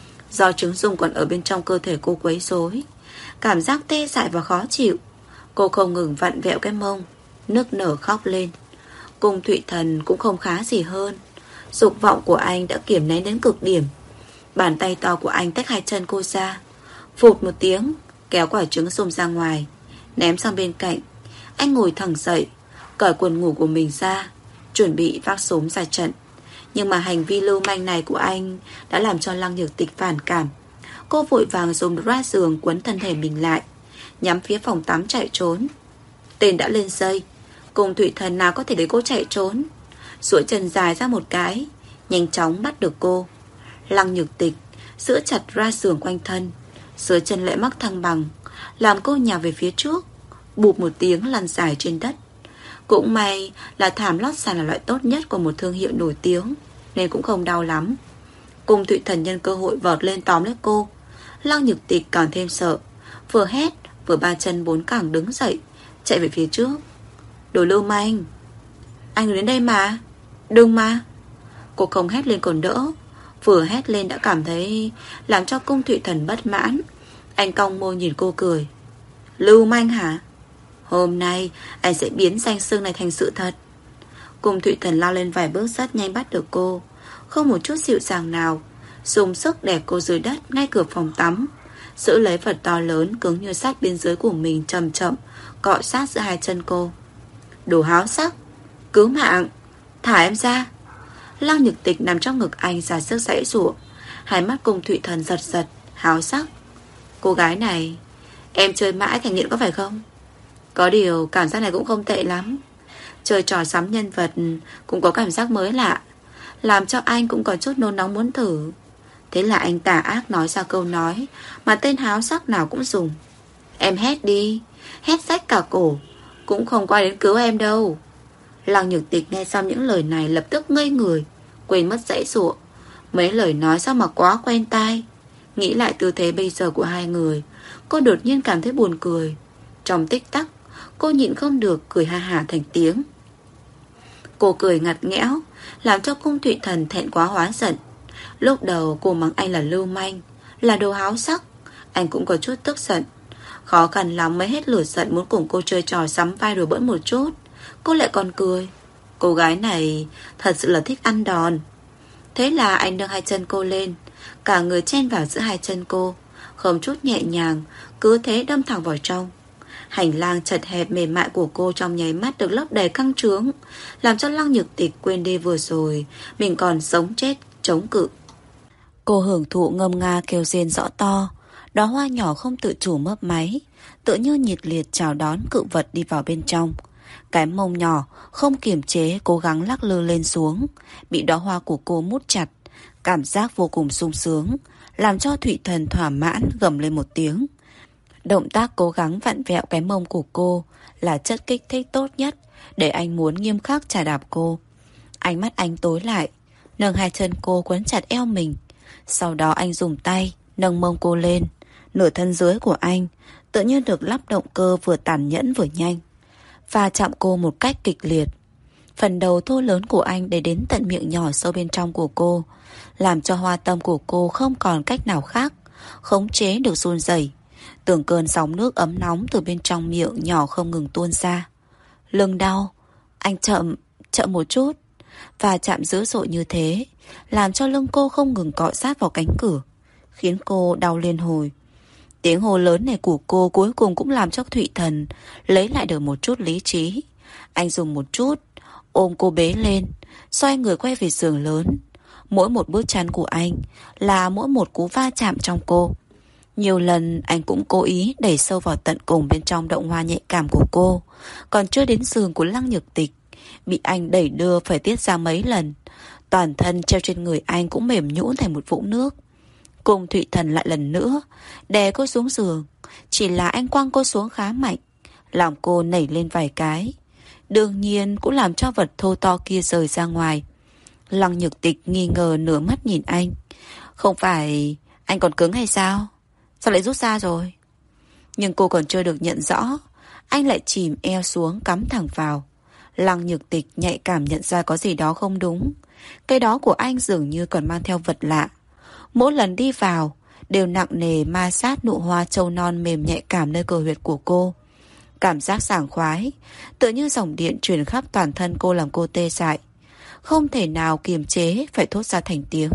Do trứng rung còn ở bên trong cơ thể cô quấy rối, cảm giác tê dại và khó chịu, cô không ngừng vặn vẹo cái mông, nức nở khóc lên. Cung Thụy Thần cũng không khá gì hơn. Dục vọng của anh đã kiềm nén đến cực điểm. Bàn tay to của anh tách hai chân cô ra, phụt một tiếng kéo quả trứng xông ra ngoài, ném sang bên cạnh. Anh ngồi thẳng dậy, cởi quần ngủ của mình ra, chuẩn bị vác súng ra trận. Nhưng mà hành vi lưu manh này của anh đã làm cho Lăng Nhược Tịch phản cảm. Cô vội vàng dùng ra giường quấn thân thể mình lại, nhắm phía phòng tắm chạy trốn. Tên đã lên dây, Cung Thụy Thần nào có thể để cô chạy trốn. Duỗi chân dài ra một cái, nhanh chóng bắt được cô. Lăng Nhược Tịch giữ chặt ra giường quanh thân, dưới chân lại mắc thăng bằng, làm cô nhào về phía trước, bụp một tiếng lăn dài trên đất. Cũng may là thảm lót sàn là loại tốt nhất của một thương hiệu nổi tiếng, nên cũng không đau lắm. Cung Thụy Thần nhân cơ hội vọt lên tóm lấy cô. Lăng Nhược Tịch càng thêm sợ, vừa hét vừa ba chân bốn cẳng đứng dậy, chạy về phía trước. Đồ lưu manh, anh đừng đến đây mà. Đừng mà. Cô không hét lên còn đỡ, vừa hét lên đã cảm thấy làm cho Cung Thụy Thần bất mãn. Anh cong môi nhìn cô cười. Lưu manh hả? Hôm nay anh sẽ biến danh xưng này thành sự thật. Cung Thụy Thần lao lên vài bước rất nhanh bắt được cô, không một chút dịu dàng nào, dùng sức đè cô dưới đất ngay cửa phòng tắm, giữ lấy vật to lớn cứng như sắt bên dưới của mình, chậm chậm cọ sát giữa hai chân cô. Đồ háo sắc, cứu mạng, thả em ra. Lăng Nhược Tịch nằm trong ngực anh ra sức giãy giụa, hai mắt Cung Thụy Thần giật giật, háo sắc. Cô gái này, em chơi mãi thành nghiện có phải không? Có điều cảm giác này cũng không tệ lắm. Chơi trò sắm nhân vật cũng có cảm giác mới lạ. làm cho anh cũng có chút nôn nóng muốn thử. Thế là anh tà ác nói ra câu nói mà tên háo sắc nào cũng dùng. Em hét đi, hét rách cả cổ, cũng không qua đến cứu em đâu. Lăng Nhược Tịch nghe xong những lời này lập tức ngây người, quên mất giãy giụa. Mấy lời nói sao mà quá quen tai. Nghĩ lại tư thế bây giờ của hai người, cô đột nhiên cảm thấy buồn cười. Trong tích tắc, cô nhịn không được cười ha hả thành tiếng. Cô cười ngặt nghẽo, làm cho Cung Thụy Thần thẹn quá hóa giận. Lúc đầu cô mắng anh là lưu manh, là đồ háo sắc. Anh cũng có chút tức giận. Khó khăn lắm mới hết lửa giận muốn cùng cô chơi trò sắm vai đùa bỡn một chút. Cô lại còn cười. Cô gái này thật sự là thích ăn đòn. Thế là anh nâng hai chân cô lên, cả người chen vào giữa hai chân cô, không chút nhẹ nhàng, cứ thế đâm thẳng vào trong. Hành lang chật hẹp mềm mại của cô trong nháy mắt được lấp đầy căng trướng, làm cho Lăng Nhược Tịch quên đi vừa rồi mình còn sống chết chống cự. Cô hưởng thụ ngâm nga kêu rên rõ to. Đóa hoa nhỏ không tự chủ mấp máy, tự như nhiệt liệt chào đón cự vật đi vào bên trong. Cái mông nhỏ không kiềm chế cố gắng lắc lư lên xuống, bị đóa hoa của cô mút chặt. Cảm giác vô cùng sung sướng, làm cho Thụy Thần thỏa mãn gầm lên một tiếng. Động tác cố gắng vặn vẹo cái mông của cô là chất kích thích tốt nhất để anh muốn nghiêm khắc chà đạp cô. Ánh mắt anh tối lại, nâng hai chân cô quấn chặt eo mình. Sau đó anh dùng tay nâng mông cô lên. Nửa thân dưới của anh tự nhiên được lắp động cơ vừa tàn nhẫn vừa nhanh, và chạm cô một cách kịch liệt. Phần đầu thô lớn của anh để đến tận miệng nhỏ sâu bên trong của cô, làm cho hoa tâm của cô không còn cách nào khác khống chế được run rẩy. Từng cơn sóng nước ấm nóng từ bên trong miệng nhỏ không ngừng tuôn ra. Lưng đau. Anh chậm một chút. Và chạm dữ dội như thế, làm cho lưng cô không ngừng cọ sát vào cánh cửa, khiến cô đau liên hồi. Tiếng hô lớn này của cô cuối cùng cũng làm cho Thụy Thần lấy lại được một chút lý trí. Anh dùng một chút ôm cô bế lên, xoay người quay về giường lớn. Mỗi một bước chân của anh là mỗi một cú va chạm trong cô. Nhiều lần anh cũng cố ý đẩy sâu vào tận cùng bên trong động hoa nhạy cảm của cô. Còn chưa đến giường của Lăng Nhược Tịch, bị anh đẩy đưa phải tiết ra mấy lần. Toàn thân treo trên người anh cũng mềm nhũn thành một vũng nước. Cùng Thụy Thần lại lần nữa đè cô xuống giường. Chỉ là anh quăng cô xuống khá mạnh, làm cô nảy lên vài cái. Đương nhiên cũng làm cho vật thô to kia rời ra ngoài. Lăng Nhược Tịch nghi ngờ nửa mắt nhìn anh. Không phải anh còn cứng hay sao? Sao lại rút ra rồi? Nhưng cô còn chưa được nhận rõ, anh lại chìm eo xuống cắm thẳng vào. Lăng Nhược Tịch nhạy cảm nhận ra có gì đó không đúng. Cái đó của anh dường như còn mang theo vật lạ. Mỗi lần đi vào đều nặng nề ma sát nụ hoa trâu non mềm nhạy cảm nơi cơ huyệt của cô. Cảm giác sảng khoái tự như dòng điện truyền khắp toàn thân cô, làm cô tê dại, không thể nào kiềm chế phải thốt ra thành tiếng.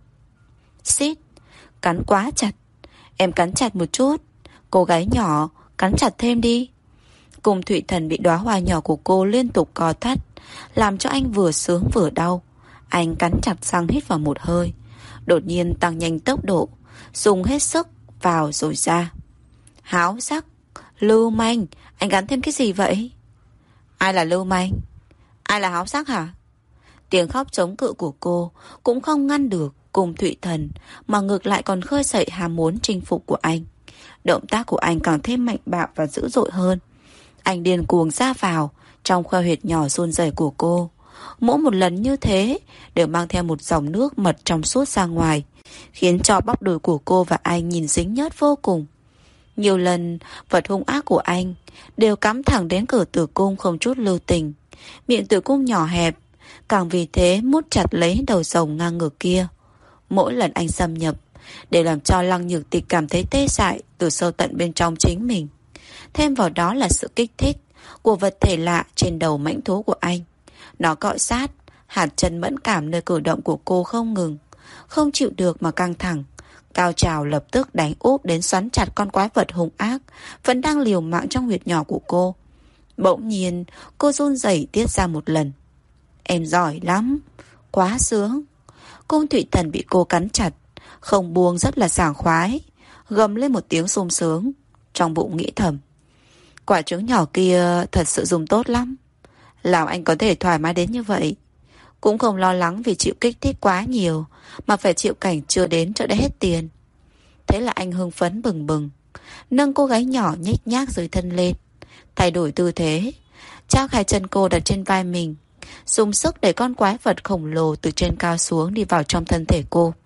Xít. Cắn quá chặt. Em cắn chặt một chút. Cô gái nhỏ, cắn chặt thêm đi. Cùng Thụy Thần bị đóa hoa nhỏ của cô liên tục co thắt, làm cho anh vừa sướng vừa đau. Anh cắn chặt răng hít vào một hơi, đột nhiên tăng nhanh tốc độ, dùng hết sức vào rồi ra. Háo sắc, lưu manh, anh gắn thêm cái gì vậy? Ai là lưu manh? Ai là háo sắc hả? Tiếng khóc chống cự của cô cũng không ngăn được Cùng Thụy Thần, mà ngược lại còn khơi dậy ham muốn chinh phục của anh. Động tác của anh càng thêm mạnh bạo và dữ dội hơn. Anh điên cuồng ra vào trong khoe huyệt nhỏ run rẩy của cô. Mỗi một lần như thế đều mang theo một dòng nước mật trong suốt ra ngoài, khiến cho bắp đùi của cô và anh nhìn dính nhớt vô cùng. Nhiều lần vật hung ác của anh đều cắm thẳng đến cửa tử cung không chút lưu tình. Miệng tử cung nhỏ hẹp càng vì thế mút chặt lấy đầu rồng ngang ngược kia. Mỗi lần anh xâm nhập đều làm cho Lăng Nhược Tịch cảm thấy tê dại từ sâu tận bên trong chính mình. Thêm vào đó là sự kích thích của vật thể lạ trên đầu mãnh thú của anh. Nó cọ sát, hạt chân mẫn cảm nơi cử động của cô không ngừng. Không chịu được mà căng thẳng. Cao trào lập tức đánh úp đến xoắn chặt con quái vật hung ác vẫn đang liều mạng trong huyệt nhỏ của cô. Bỗng nhiên cô run rẩy tiết ra một lần. Em giỏi lắm, quá sướng. Cung Thụy Thần bị cô cắn chặt, không buông rất là sảng khoái, gầm lên một tiếng sung sướng. Trong bụng nghĩ thầm, quả trứng nhỏ kia thật sự dùng tốt lắm, làm anh có thể thoải mái đến như vậy. Cũng không lo lắng vì chịu kích thích quá nhiều mà phải chịu cảnh chưa đến chợ đã hết tiền. Thế là anh hưng phấn bừng bừng, nâng cô gái nhỏ nhếch nhác dưới thân lên, thay đổi tư thế, trao hai chân cô đặt trên vai mình, dùng sức để con quái vật khổng lồ từ trên cao xuống đi vào trong thân thể cô.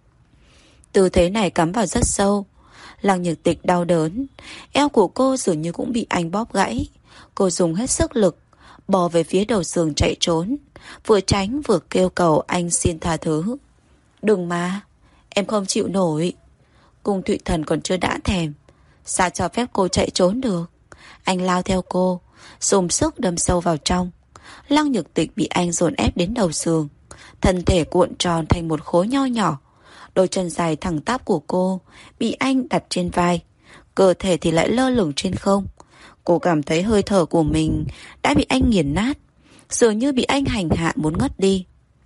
Tư thế này cắm vào rất sâu. Lăng Nhược Tịch đau đớn, eo của cô dường như cũng bị anh bóp gãy. Cô dùng hết sức lực, bò về phía đầu giường chạy trốn, vừa tránh vừa kêu cầu anh xin tha thứ. Đừng mà, em không chịu nổi. Cung Thụy Thần còn chưa đã thèm, sao cho phép cô chạy trốn được. Anh lao theo cô, dùng sức đâm sâu vào trong. Lăng Nhược Tịch bị anh dồn ép đến đầu giường, thân thể cuộn tròn thành một khối nho nhỏ. Đôi chân dài thẳng tắp của cô bị anh đặt trên vai, cơ thể thì lại lơ lửng trên không. Cô cảm thấy hơi thở của mình đã bị anh nghiền nát, dường như bị anh hành hạ muốn ngất đi.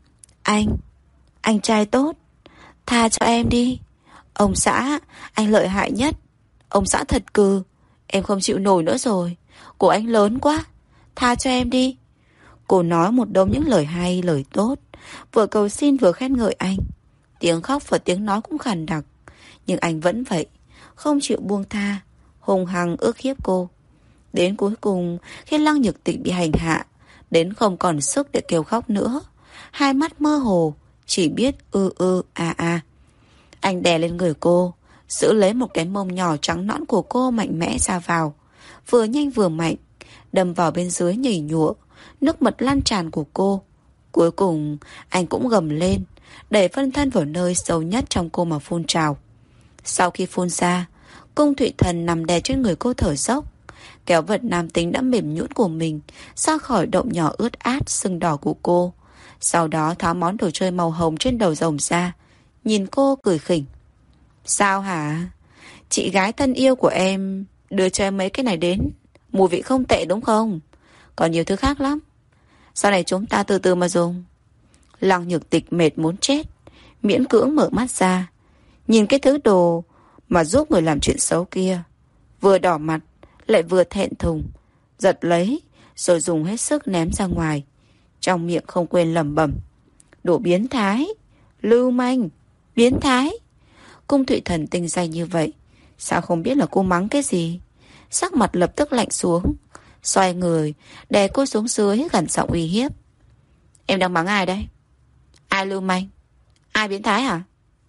Anh trai tốt, tha cho em đi. Ông xã, anh lợi hại nhất. Ông xã thật cừ, em không chịu nổi nữa rồi. Của anh lớn quá, tha cho em đi. Cô nói một đống những lời hay, lời tốt, vừa cầu xin vừa khen ngợi anh. Tiếng khóc và tiếng nói cũng khàn đặc, nhưng anh vẫn vậy, không chịu buông tha, hung hăng ức hiếp cô. Đến cuối cùng, khi Lăng Nhược Tịch bị hành hạ đến không còn sức để kêu khóc nữa, hai mắt mơ hồ, chỉ biết a. Anh đè lên người cô, giữ lấy một cái mông nhỏ trắng nõn của cô mạnh mẽ ra vào, vừa nhanh vừa mạnh, đâm vào bên dưới nhảy nhụa, nước mật lan tràn của cô. Cuối cùng, anh cũng gầm lên, đẩy phân thân vào nơi sâu nhất trong cô mà phun trào. Sau khi phun ra, Cung Thụy Thần nằm đè trên người cô thở dốc, kéo vật nam tính đã mềm nhũn của mình ra khỏi động nhỏ ướt át sưng đỏ của cô. Sau đó tháo món đồ chơi màu hồng trên đầu rồng ra, nhìn cô cười khỉnh. Sao hả? Chị gái thân yêu của em đưa cho em mấy cái này đến, mùi vị không tệ đúng không? Còn nhiều thứ khác lắm, sau này chúng ta từ từ mà dùng. Lăng Nhược Tịch mệt muốn chết, miễn cưỡng mở mắt ra, nhìn cái thứ đồ mà giúp người làm chuyện xấu kia, vừa đỏ mặt lại vừa thẹn thùng, giật lấy rồi dùng hết sức ném ra ngoài, trong miệng không quên lẩm bẩm: đồ biến thái, lưu manh, biến thái. Cung Thụy Thần tinh danh như vậy, sao không biết là cô mắng cái gì? Sắc mặt lập tức lạnh xuống, xoay người đè cô xuống dưới, gằn giọng uy hiếp. Em đang mắng ai đấy? Ai lưu manh? Ai biến thái hả?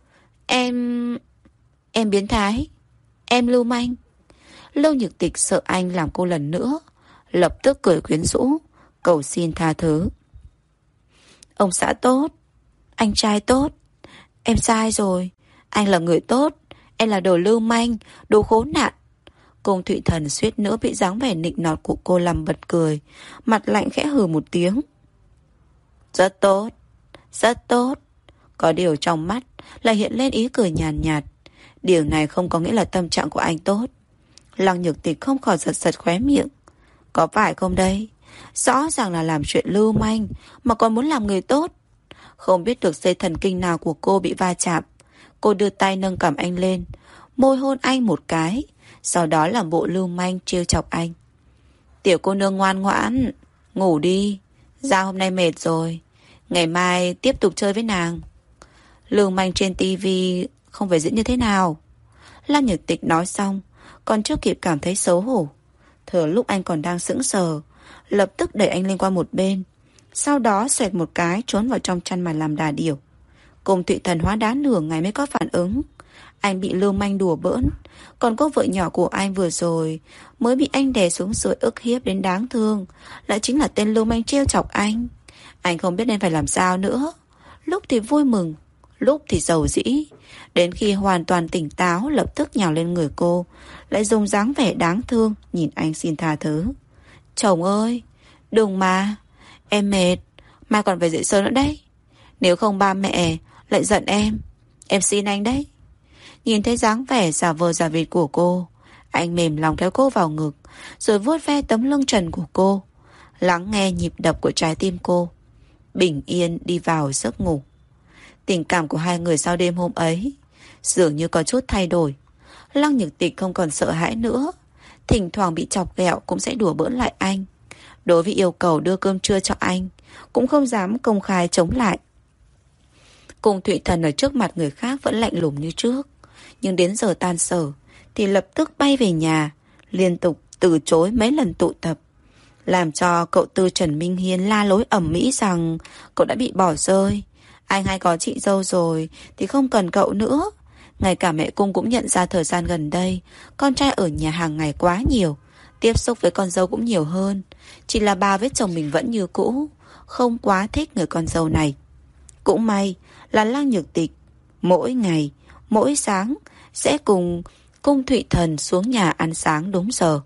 Em biến thái, em lưu manh. Lâu Nhược Tịch sợ anh làm cô lần nữa, lập tức cười quyến rũ, cầu xin tha thứ. Ông xã tốt, anh trai tốt, em sai rồi. Anh là người tốt, em là đồ lưu manh, đồ khốn nạn. Cung Thụy Thần suýt nữa bị dáng vẻ nịnh nọt của cô làm bật cười, mặt lạnh khẽ hừ một tiếng. Rất tốt, rất tốt. Có điều trong mắt là hiện lên ý cười nhàn nhạt. Điều này không có nghĩa là tâm trạng của anh tốt. Lăng Nhược Tịch không khỏi giật giật khóe miệng. Có phải không đây? Rõ ràng là làm chuyện lưu manh mà còn muốn làm người tốt. Không biết được dây thần kinh nào của cô bị va chạm, cô đưa tay nâng cằm anh lên, môi hôn anh một cái, sau đó làm bộ lưu manh trêu chọc anh. Tiểu cô nương ngoan ngoãn, ngủ đi. Giao hôm nay mệt rồi, ngày mai tiếp tục chơi với nàng. Lưu manh trên tivi không phải diễn như thế nào. Lăng Nhược Tịch nói xong, còn chưa kịp cảm thấy xấu hổ, thừa lúc anh còn đang sững sờ, lập tức đẩy anh lên qua một bên, sau đó xoẹt một cái trốn vào trong chăn mà làm đà điểu. Cung Thụy Thần hóa đá nửa ngày mới có phản ứng. Anh bị lưu manh đùa bỡn, còn cô vợ nhỏ của anh vừa rồi mới bị anh đè xuống dưới ức hiếp đến đáng thương, lại chính là tên lưu manh trêu chọc anh. Anh không biết nên phải làm sao nữa, lúc thì vui mừng, lúc thì giàu dĩ. Đến khi hoàn toàn tỉnh táo, lập tức nhào lên người cô, lại dùng dáng vẻ đáng thương nhìn anh xin tha thứ. Chồng ơi, đừng mà, em mệt, mai còn phải dậy sớm nữa đấy. Nếu không ba mẹ lại giận em xin anh đấy. Nhìn thấy dáng vẻ giả vờ giả vịt của cô, anh mềm lòng kéo cô vào ngực, rồi vuốt ve tấm lưng trần của cô, lắng nghe nhịp đập của trái tim cô, bình yên đi vào giấc ngủ. Tình cảm của hai người sau đêm hôm ấy dường như có chút thay đổi. Lăng Nhược Tịch không còn sợ hãi nữa, thỉnh thoảng bị chọc ghẹo cũng sẽ đùa bỡn lại anh. Đối với yêu cầu đưa cơm trưa cho anh, cũng không dám công khai chống lại. Cung Thụy Thần ở trước mặt người khác vẫn lạnh lùng như trước, nhưng đến giờ tan sở thì lập tức bay về nhà, liên tục từ chối mấy lần tụ tập, làm cho cậu Tư Trần Minh Hiên la lối ầm ĩ rằng cậu đã bị bỏ rơi. Anh hay có chị dâu rồi thì không cần cậu nữa. Ngay cả mẹ Cung cũng nhận ra thời gian gần đây con trai ở nhà hàng ngày quá nhiều, tiếp xúc với con dâu cũng nhiều hơn. Chỉ là bà với chồng mình vẫn như cũ, không quá thích người con dâu này. Cũng may là Lăng Nhược Tịch mỗi ngày, mỗi sáng sẽ cùng Cung Thụy Thần xuống nhà ăn sáng đúng giờ.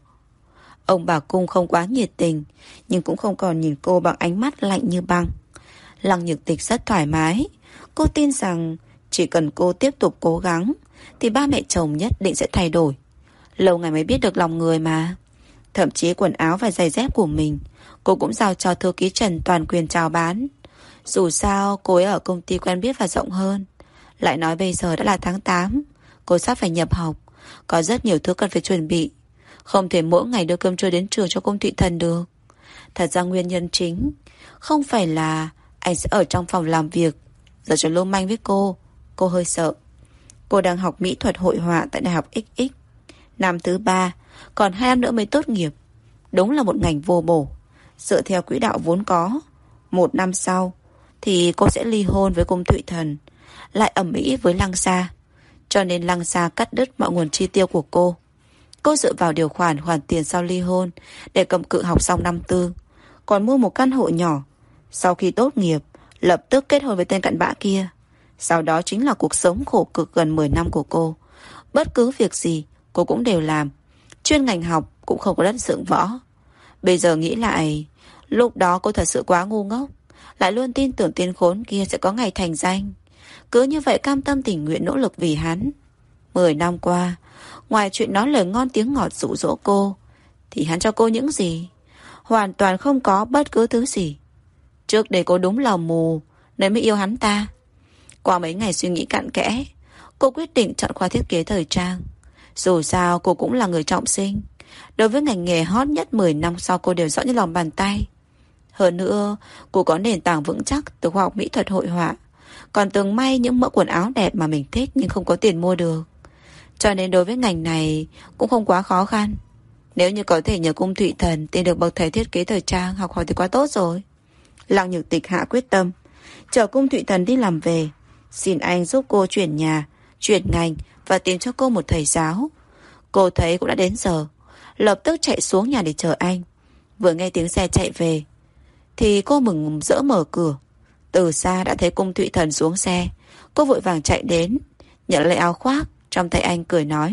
Ông bà Cung không quá nhiệt tình, nhưng cũng không còn nhìn cô bằng ánh mắt lạnh như băng. Lăng Nhược Tịch rất thoải mái. Cô tin rằng chỉ cần cô tiếp tục cố gắng thì ba mẹ chồng nhất định sẽ thay đổi. Lâu ngày mới biết được lòng người mà. Thậm chí quần áo và giày dép của mình cô cũng giao cho thư ký Trần toàn quyền chào bán. Dù sao cô ấy ở công ty quen biết và rộng hơn. Lại nói bây giờ đã là tháng 8, cô sắp phải nhập học, có rất nhiều thứ cần phải chuẩn bị. Không thể mỗi ngày đưa cơm trưa đến trường cho Cung Thụy Thần được. Thật ra nguyên nhân chính không phải là anh sẽ ở trong phòng làm việc giờ cho lưu manh với cô. Cô hơi sợ. Cô đang học mỹ thuật hội họa tại Đại học XX, năm thứ 3, còn 2 năm nữa mới tốt nghiệp. Đúng là một ngành vô bổ. Dựa theo quỹ đạo vốn có, 1 năm sau thì cô sẽ ly hôn với Cung Thụy Thần, lại ầm ĩ với Lăng Sa. Cho nên Lăng Sa cắt đứt mọi nguồn chi tiêu của cô. Cô dựa vào điều khoản tiền sau ly hôn để cầm cự học xong năm tư, còn mua một căn hộ nhỏ. Sau khi tốt nghiệp, lập tức kết hôn với tên cặn bã kia. Sau đó chính là cuộc sống khổ cực gần 10 năm của cô. Bất cứ việc gì cô cũng đều làm. Chuyên ngành học cũng không có đất dựng võ. Bây giờ nghĩ lại, lúc đó cô thật sự quá ngu ngốc, lại luôn tin tưởng tên khốn kia sẽ có ngày thành danh. Cứ như vậy cam tâm tình nguyện nỗ lực vì hắn. 10 năm qua, ngoài chuyện nói lời ngon tiếng ngọt dụ dỗ cô, thì hắn cho cô những gì? Hoàn toàn không có bất cứ thứ gì. Trước đây cô đúng là mù nên mới yêu hắn ta. Qua mấy ngày suy nghĩ cặn kẽ, cô quyết định chọn khoa thiết kế thời trang. Dù sao cô cũng là người trọng sinh. Đối với ngành nghề hot nhất 10 năm sau cô đều rõ như lòng bàn tay. Hơn nữa, cô có nền tảng vững chắc từ khoa học mỹ thuật hội họa, còn từng may những mẫu quần áo đẹp mà mình thích nhưng không có tiền mua được. Cho nên đối với ngành này cũng không quá khó khăn. Nếu như có thể nhờ Cung Thụy Thần tìm được bậc thầy thiết kế thời trang học hỏi thì quá tốt rồi. Lăng Nhược Tịch hạ quyết tâm, chờ Cung Thụy Thần đi làm về, xin anh giúp cô chuyển nhà, chuyển ngành và tìm cho cô một thầy giáo. Cô thấy cũng đã đến giờ, lập tức chạy xuống nhà để chờ anh. Vừa nghe tiếng xe chạy về thì cô mừng rỡ mở cửa. Từ xa đã thấy Cung Thụy Thần xuống xe. Cô vội vàng chạy đến, nhận lấy áo khoác trong tay anh, cười nói: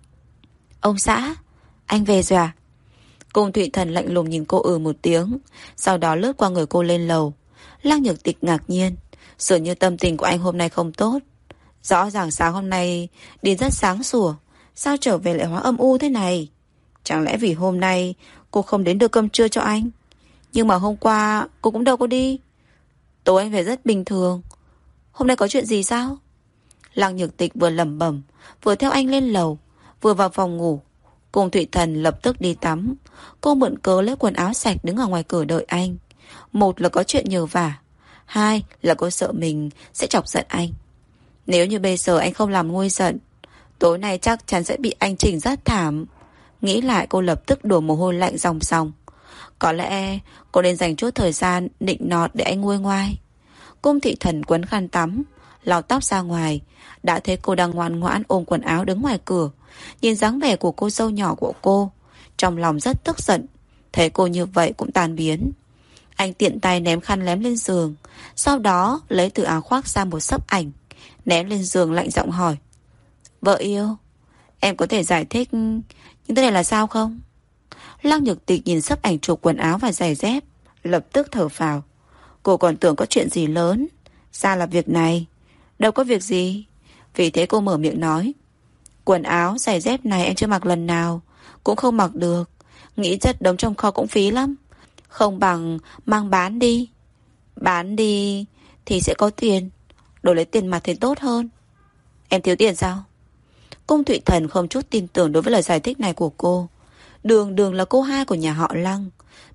"Ông xã, anh về rồi à?" Cung Thụy Thần lạnh lùng nhìn cô một tiếng, sau đó lướt qua người cô lên lầu. Lăng Nhược Tịch ngạc nhiên, dường như tâm tình của anh hôm nay không tốt. Rõ ràng sáng hôm nay đi rất sáng sủa, sao trở về lại hóa âm u thế này? Chẳng lẽ vì hôm nay cô không đến đưa cơm trưa cho anh? Nhưng mà hôm qua cô cũng đâu có đi. Tối anh về rất bình thường. Hôm nay có chuyện gì sao? Lăng Nhược Tịch vừa lẩm bẩm, vừa theo anh lên lầu, vừa vào phòng ngủ. Cung Thụy Thần lập tức đi tắm. Cô mượn cớ lấy quần áo sạch đứng ở ngoài cửa đợi anh. Một là có chuyện nhờ vả, hai là cô sợ mình sẽ chọc giận anh. Nếu như bây giờ anh không làm nguôi giận, tối nay chắc chắn sẽ bị anh chỉnh rất thảm. Nghĩ lại cô lập tức đổ mồ hôi lạnh ròng ròng. Có lẽ cô nên dành chút thời gian nịnh nọt để anh nguôi ngoai. Cung Thị Thần quấn khăn tắm, lau tóc ra ngoài, đã thấy cô đang ngoan ngoãn ôm quần áo đứng ngoài cửa. Nhìn dáng vẻ của cô dâu nhỏ của cô, trong lòng rất tức giận. Thấy cô như vậy cũng tan biến. Anh tiện tay ném khăn lém lên giường, sau đó lấy từ áo khoác ra một xấp ảnh, ném lên giường lạnh giọng hỏi: "Vợ yêu, em có thể giải thích những thứ này là sao không?" Lăng Nhược Tịch nhìn xấp ảnh chụp quần áo và giày dép, lập tức thở phào. Cô còn tưởng có chuyện gì lớn, ra là việc này. Đâu có việc gì. Vì thế cô mở miệng nói: "Quần áo, giày dép này em chưa mặc lần nào, cũng không mặc được. Nghĩ chất đống trong kho cũng phí lắm. Không bằng mang bán đi. Bán đi thì sẽ có tiền, đổi lấy tiền mặt thì tốt hơn." "Em thiếu tiền sao?" Cung Thụy Thần không chút tin tưởng đối với lời giải thích này của cô. Đường đường là cô hai của nhà họ Lăng,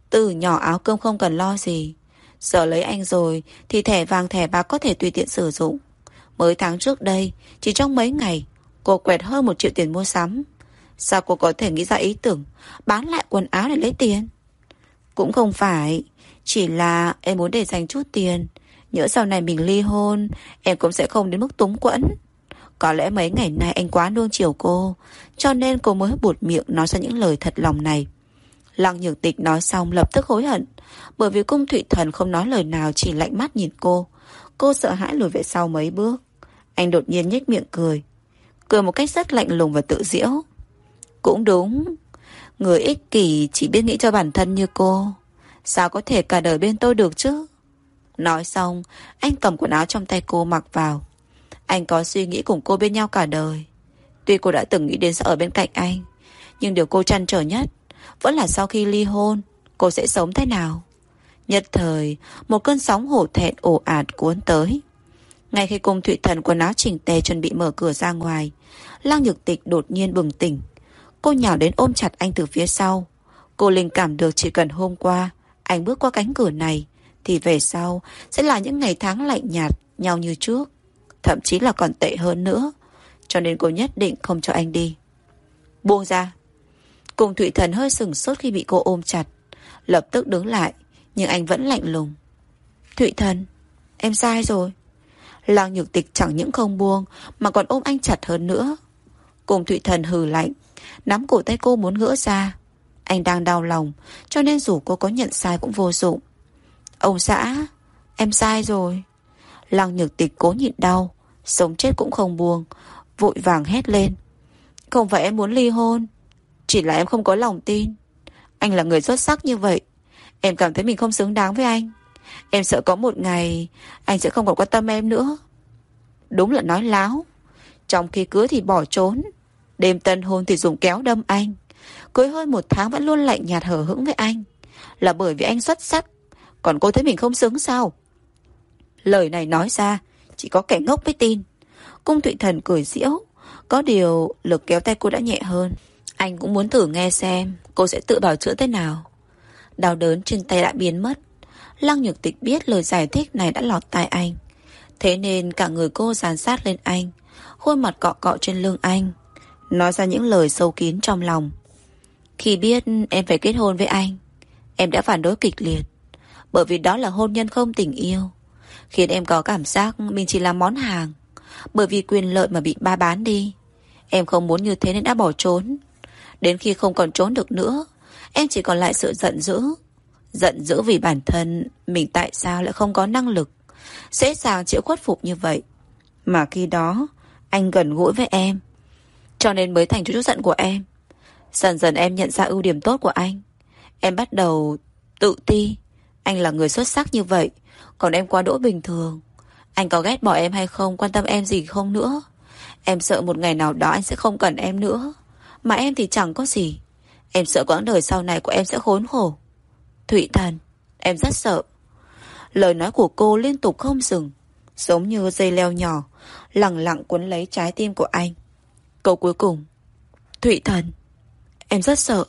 Từ nhỏ áo cơm không cần lo gì. Giờ lấy anh rồi thì thẻ vàng thẻ bạc có thể tùy tiện sử dụng. Mới tháng trước đây, chỉ trong mấy ngày, cô quẹt hơn 1 triệu tiền mua sắm. Sao cô có thể nghĩ ra ý tưởng bán lại quần áo để lấy tiền? Cũng không phải, chỉ là em muốn để dành chút tiền. Nhỡ sau này mình ly hôn, em cũng sẽ không đến mức túng quẫn. Có lẽ mấy ngày nay anh quá nuông chiều cô, cho nên cô mới buột miệng nói ra những lời thật lòng này. Lăng Nhược Tịch nói xong lập tức hối hận, bởi vì Cung Thụy Thần không nói lời nào, chỉ lạnh mắt nhìn cô. Cô sợ hãi lùi về sau mấy bước. Anh đột nhiên nhếch miệng cười, cười một cách rất lạnh lùng và tự giễu. Cũng đúng, người ích kỷ chỉ biết nghĩ cho bản thân như cô, sao có thể cả đời bên tôi được chứ? Nói xong, anh cầm quần áo trong tay cô mặc vào. Anh có suy nghĩ cùng cô bên nhau cả đời. Tuy cô đã từng nghĩ đến sẽ ở bên cạnh anh, nhưng điều cô trăn trở nhất vẫn là sau khi ly hôn, cô sẽ sống thế nào. Nhất thời, một cơn sóng hổ thẹn ồ ạt cuốn tới. Ngay khi Cung Thụy Thần quần áo chỉnh tề chuẩn bị mở cửa ra ngoài, Lăng Nhược Tịch đột nhiên bừng tỉnh. Cô nhào đến ôm chặt anh từ phía sau. Cô linh cảm được chỉ cần hôm qua anh bước qua cánh cửa này, thì về sau sẽ là những ngày tháng lạnh nhạt nhau như trước, thậm chí là còn tệ hơn nữa. Cho nên cô nhất định không cho anh đi. Buông ra. Cung Thụy Thần hơi sửng sốt khi bị cô ôm chặt, lập tức đứng lại, nhưng anh vẫn lạnh lùng. Thụy Thần, em sai rồi. Lăng Nhược Tịch chẳng những không buông mà còn ôm anh chặt hơn nữa. Cung Thụy Thần hừ lạnh, nắm cổ tay cô muốn gỡ ra. Anh đang đau lòng, cho nên dù cô có nhận sai cũng vô dụng. Ông xã, em sai rồi. Lăng Nhược Tịch cố nhịn đau, sống chết cũng không buông, vội vàng hét lên. Không phải em muốn ly hôn, chỉ là em không có lòng tin. Anh là người xuất sắc như vậy, em cảm thấy mình không xứng đáng với anh. Em sợ có một ngày anh sẽ không còn quan tâm em nữa. Đúng là nói láo. Trong khi cưới thì bỏ trốn, đêm tân hôn thì dùng kéo đâm anh. Cưới hơn 1 tháng vẫn luôn lạnh nhạt hờ hững với anh, là bởi vì anh xuất sắc, còn cô thấy mình không xứng sao? Lời này nói ra chỉ có kẻ ngốc mới tin. Cung Thụy Thần cười giễu, có điều lực kéo tay cô đã nhẹ hơn. Anh cũng muốn thử nghe xem cô sẽ tự bào chữa thế nào. Đau đớn trên tay đã biến mất. Lăng Nhược Tịch biết lời giải thích này đã lọt tai anh, thế nên cả người cô dán sát lên anh, khuôn mặt cọ cọ trên lưng anh, nói ra những lời sâu kín trong lòng. Khi biết em phải kết hôn với anh, em đã phản đối kịch liệt, bởi vì đó là hôn nhân không tình yêu, khiến em có cảm giác mình chỉ là món hàng, bởi vì quyền lợi mà bị ba bán đi. Em không muốn như thế nên đã bỏ trốn. Đến khi không còn trốn được nữa, em chỉ còn lại sự giận dữ. Giận dữ vì bản thân mình tại sao lại không có năng lực dễ dàng chịu khuất phục như vậy. Mà khi đó anh gần gũi với em, cho nên mới thành chút giận của em. Dần dần em nhận ra ưu điểm tốt của anh. Em bắt đầu tự ti. Anh là người xuất sắc như vậy, còn em quá đỗi bình thường. Anh có ghét bỏ em hay không, quan tâm em gì không nữa. Em sợ một ngày nào đó anh sẽ không cần em nữa, mà em thì chẳng có gì. Em sợ quãng đời sau này của em sẽ khốn khổ. Thụy Thần, em rất sợ. Lời nói của cô liên tục không dừng, giống như dây leo nhỏ lẳng lặng quấn lấy trái tim của anh. Câu cuối cùng, Thụy Thần, em rất sợ.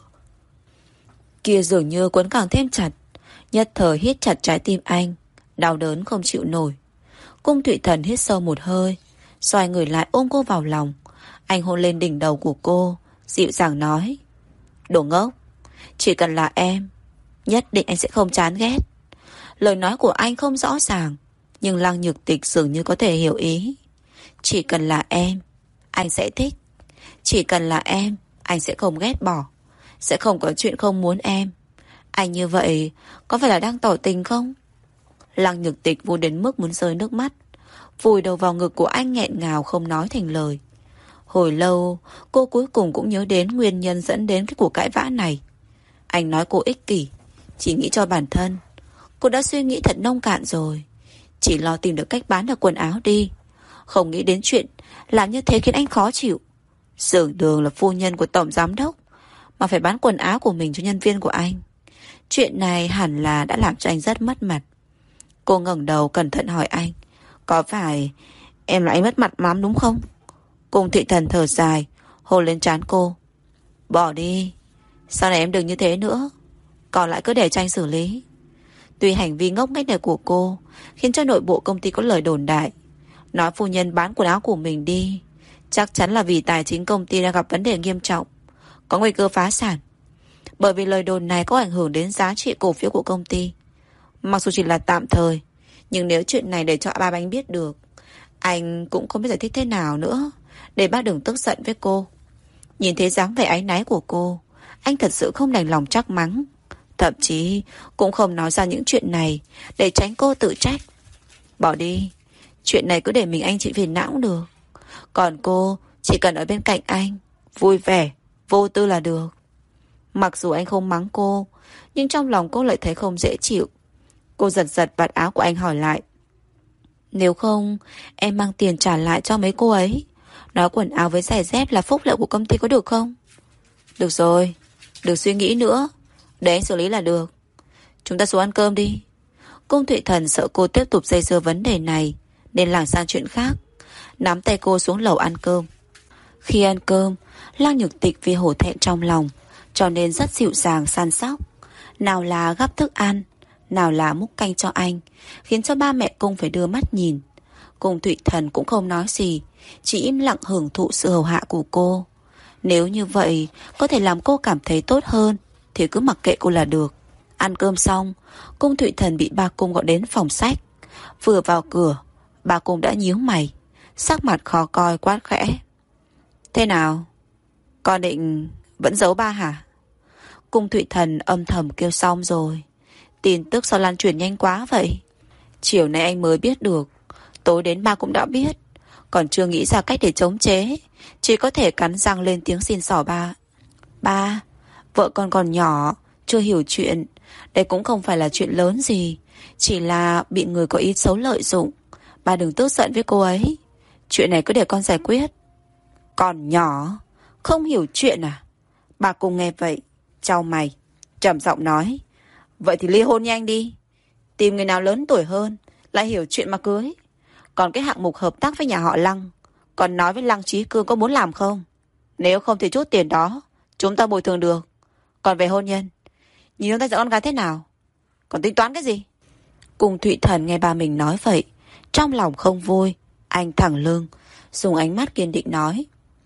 Kia dường như quấn càng thêm chặt, nhất thời hít chặt trái tim anh, đau đớn không chịu nổi. Cung Thụy Thần hít sâu một hơi, xoay người lại ôm cô vào lòng. Anh hôn lên đỉnh đầu của cô, dịu dàng nói. Đồ ngốc, chỉ cần là em, nhất định anh sẽ không chán ghét. Lời nói của anh không rõ ràng, nhưng Lăng Nhược Tịch dường như có thể hiểu ý. Chỉ cần là em, anh sẽ thích. Chỉ cần là em, anh sẽ không ghét bỏ. Sẽ không có chuyện không muốn em. Anh như vậy có phải là đang tỏ tình không? Lăng Nhược Tịch vui đến mức muốn rơi nước mắt, vùi đầu vào ngực của anh nghẹn ngào không nói thành lời. Hồi lâu cô cuối cùng cũng nhớ đến nguyên nhân dẫn đến cái cuộc cãi vã này. Anh nói cô ích kỷ, chỉ nghĩ cho bản thân. Cô đã suy nghĩ thật nông cạn rồi, chỉ lo tìm được cách bán được quần áo đi, không nghĩ đến chuyện làm như thế khiến anh khó chịu. Dường đường là phu nhân của tổng giám đốc mà phải bán quần áo của mình cho nhân viên của anh. Chuyện này hẳn là đã làm cho anh rất mất mặt. Cô ngẩng đầu cẩn thận hỏi anh, có phải em là anh mất mặt lắm đúng không? Cung Thụy Thần thở dài, hôn lên trán cô. Bỏ đi, sau này em đừng như thế nữa. còn lại cứ để cho anh xử lý. Tuy hành vi ngốc nghếch này của cô khiến cho nội bộ công ty có lời đồn đại, nói phu nhân bán quần áo của mình đi chắc chắn là vì tài chính công ty đang gặp vấn đề nghiêm trọng, có nguy cơ phá sản. Bởi vì lời đồn này có ảnh hưởng đến giá trị cổ phiếu của công ty. Mặc dù chỉ là tạm thời, nhưng nếu chuyện này để cho ba anh biết được, anh cũng không biết giải thích thế nào nữa để bác đừng tức giận với cô. Nhìn thấy dáng vẻ áy náy của cô, anh thật sự không đành lòng trách mắng. Thậm chí cũng không nói ra những chuyện này để tránh cô tự trách. Bỏ đi, chuyện này cứ để mình anh chịu phiền não cũng được. Còn cô chỉ cần ở bên cạnh anh, vui vẻ, vô tư là được. Mặc dù anh không mắng cô, nhưng trong lòng cô lại thấy không dễ chịu. Cô giật giật vạt áo của anh hỏi lại. Nếu không, em mang tiền trả lại cho mấy cô ấy. Nói quần áo với giày dép là phúc lợi của công ty có được không? Được rồi, đừng suy nghĩ nữa, để anh xử lý là được. Chúng ta xuống ăn cơm đi. Cung Thụy Thần sợ cô tiếp tục dây dưa vấn đề này nên lảng sang chuyện khác, nắm tay cô xuống lầu ăn cơm. Khi ăn cơm, Lăng Nhược Tịch vì hổ thẹn trong lòng cho nên rất dịu dàng săn sóc. Nào là gắp thức ăn, nào là múc canh cho anh, khiến cho ba mẹ Cung phải đưa mắt nhìn. Cung Thụy Thần cũng không nói gì, chỉ im lặng hưởng thụ sự hầu hạ của cô. Nếu như vậy có thể làm cô cảm thấy tốt hơn thì cứ mặc kệ cô là được. Ăn cơm xong, Cung Thụy Thần bị ba Cung gọi đến phòng sách. Vừa vào cửa, ba Cung đã nhíu mày, sắc mặt khó coi quát khẽ. Thế nào? Con định vẫn giấu ba hả? Cung Thụy Thần âm thầm kêu xong rồi. Tin tức sao lan truyền nhanh quá vậy? Chiều nay anh mới biết được, tối đến ba cũng đã biết, còn chưa nghĩ ra cách để chống chế, chỉ có thể cắn răng lên tiếng xin xỏ ba. Ba, vợ con còn nhỏ, chưa hiểu chuyện, đây cũng không phải là chuyện lớn gì, chỉ là bị người có ý xấu lợi dụng. Ba đừng tức giận với cô ấy, chuyện này cứ để con giải quyết. Còn nhỏ, không hiểu chuyện à? Bà cùng nghe vậy, chau mày, trầm giọng nói. Vậy thì ly hôn nhanh đi, tìm người nào lớn tuổi hơn, lại hiểu chuyện mà cưới. Còn cái hạng mục hợp tác với nhà họ Lăng, còn nói với Lăng Chí Cương có muốn làm không? Nếu không thì chút tiền đó chúng ta bồi thường được. Còn về hôn nhân, nhìn ông ta dạy con gái thế nào, còn tính toán cái gì? Cung Thụy Thần nghe ba mình nói vậy, trong lòng không vui. Anh thẳng lưng, dùng ánh mắt kiên định nói.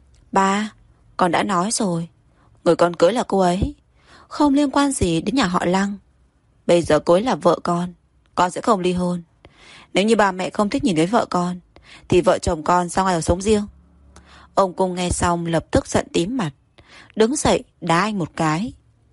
Ba, con đã nói rồi, người con cưới là cô ấy, không liên quan gì đến nhà họ Lăng. Bây giờ cô ấy là vợ con sẽ không ly hôn. Nếu như ba mẹ không thích nhìn thấy vợ con thì vợ chồng con sao ngày ở sống riêng. Ông Cung nghe xong lập tức giận tím mặt, đứng dậy đá anh một cái,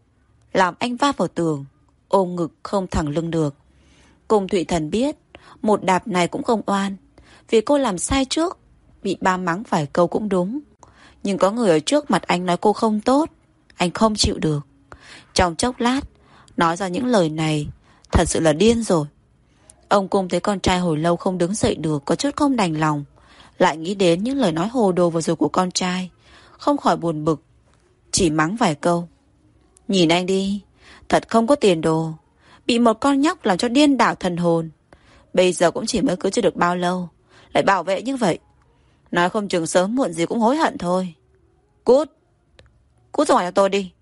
làm anh va vào tường, ôm ngực không thẳng lưng được. Cung Thụy Thần biết một đạp này cũng không oan, vì cô làm sai trước, bị ba mắng vài câu cũng đúng. Nhưng có người ở trước mặt anh nói cô không tốt, anh không chịu được. Trong chốc lát nói ra những lời này, thật sự là điên rồi. Ông Cung thấy con trai hồi lâu không đứng dậy được, có chút không đành lòng, lại nghĩ đến những lời nói hồ đồ vừa rồi của con trai, không khỏi buồn bực, chỉ mắng vài câu. Nhìn anh đi, thật không có tiền đồ, bị một con nhóc làm cho điên đảo thần hồn. Bây giờ cũng chỉ mới cưới chưa được bao lâu, lại bảo vệ như vậy, nói không chừng sớm muộn gì cũng hối hận thôi. Cút, cút ra ngoài cho tôi đi,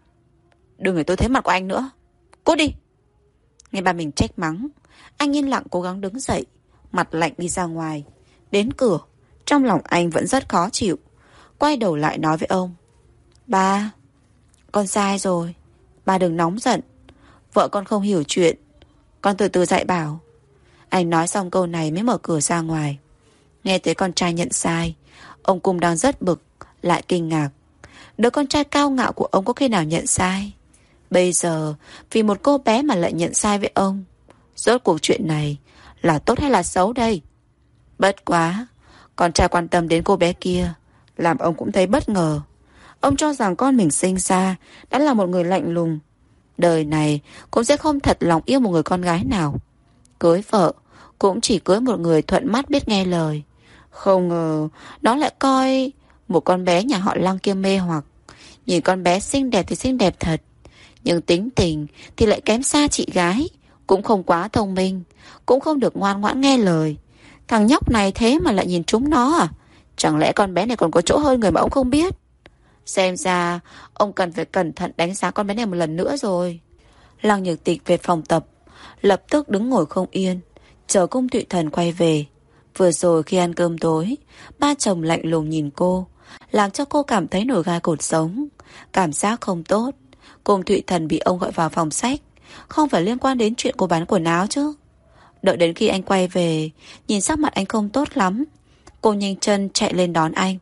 đừng để tôi thấy mặt của anh nữa. Cút đi. Nghe ba mình trách mắng, anh yên lặng cố gắng đứng dậy, mặt lạnh đi ra ngoài. Đến cửa, trong lòng anh vẫn rất khó chịu, quay đầu lại nói với ông. Ba, con sai rồi, ba đừng nóng giận, vợ con không hiểu chuyện, con từ từ dạy bảo. Anh nói xong câu này mới mở cửa ra ngoài. Nghe thấy con trai nhận sai, ông Cung đang rất bực, lại kinh ngạc. Đứa con trai cao ngạo của ông có khi nào nhận sai? Bây giờ vì một cô bé mà lại nhận sai với ông, rốt cuộc chuyện này là tốt hay là xấu đây? Bất quá, con trai quan tâm đến cô bé kia, làm ông cũng thấy bất ngờ. Ông cho rằng con mình sinh ra đã là một người lạnh lùng, đời này cũng sẽ không thật lòng yêu một người con gái nào. Cưới vợ cũng chỉ cưới một người thuận mắt biết nghe lời. Không ngờ nó lại coi một con bé nhà họ Lăng kia mê hoặc. Nhìn con bé xinh đẹp thì xinh đẹp thật, nhưng tính tình thì lại kém xa chị gái, cũng không quá thông minh, cũng không được ngoan ngoãn nghe lời. Thằng nhóc này thế mà lại nhìn trúng nó à? Chẳng lẽ con bé này còn có chỗ hơn người mà ông không biết? Xem ra ông cần phải cẩn thận đánh giá con bé này một lần nữa rồi. Lăng Nhược Tịch về phòng tập, lập tức đứng ngồi không yên, chờ Cung Thụy Thần quay về. Vừa rồi khi ăn cơm tối, ba chồng lạnh lùng nhìn cô, làm cho cô cảm thấy nổi gai cột sống. Cảm giác không tốt. Cung Thụy Thần bị ông gọi vào phòng sách, không phải liên quan đến chuyện cô bán quần áo chứ. Đợi đến khi anh quay về, nhìn sắc mặt anh không tốt lắm, cô nhanh chân chạy lên đón anh.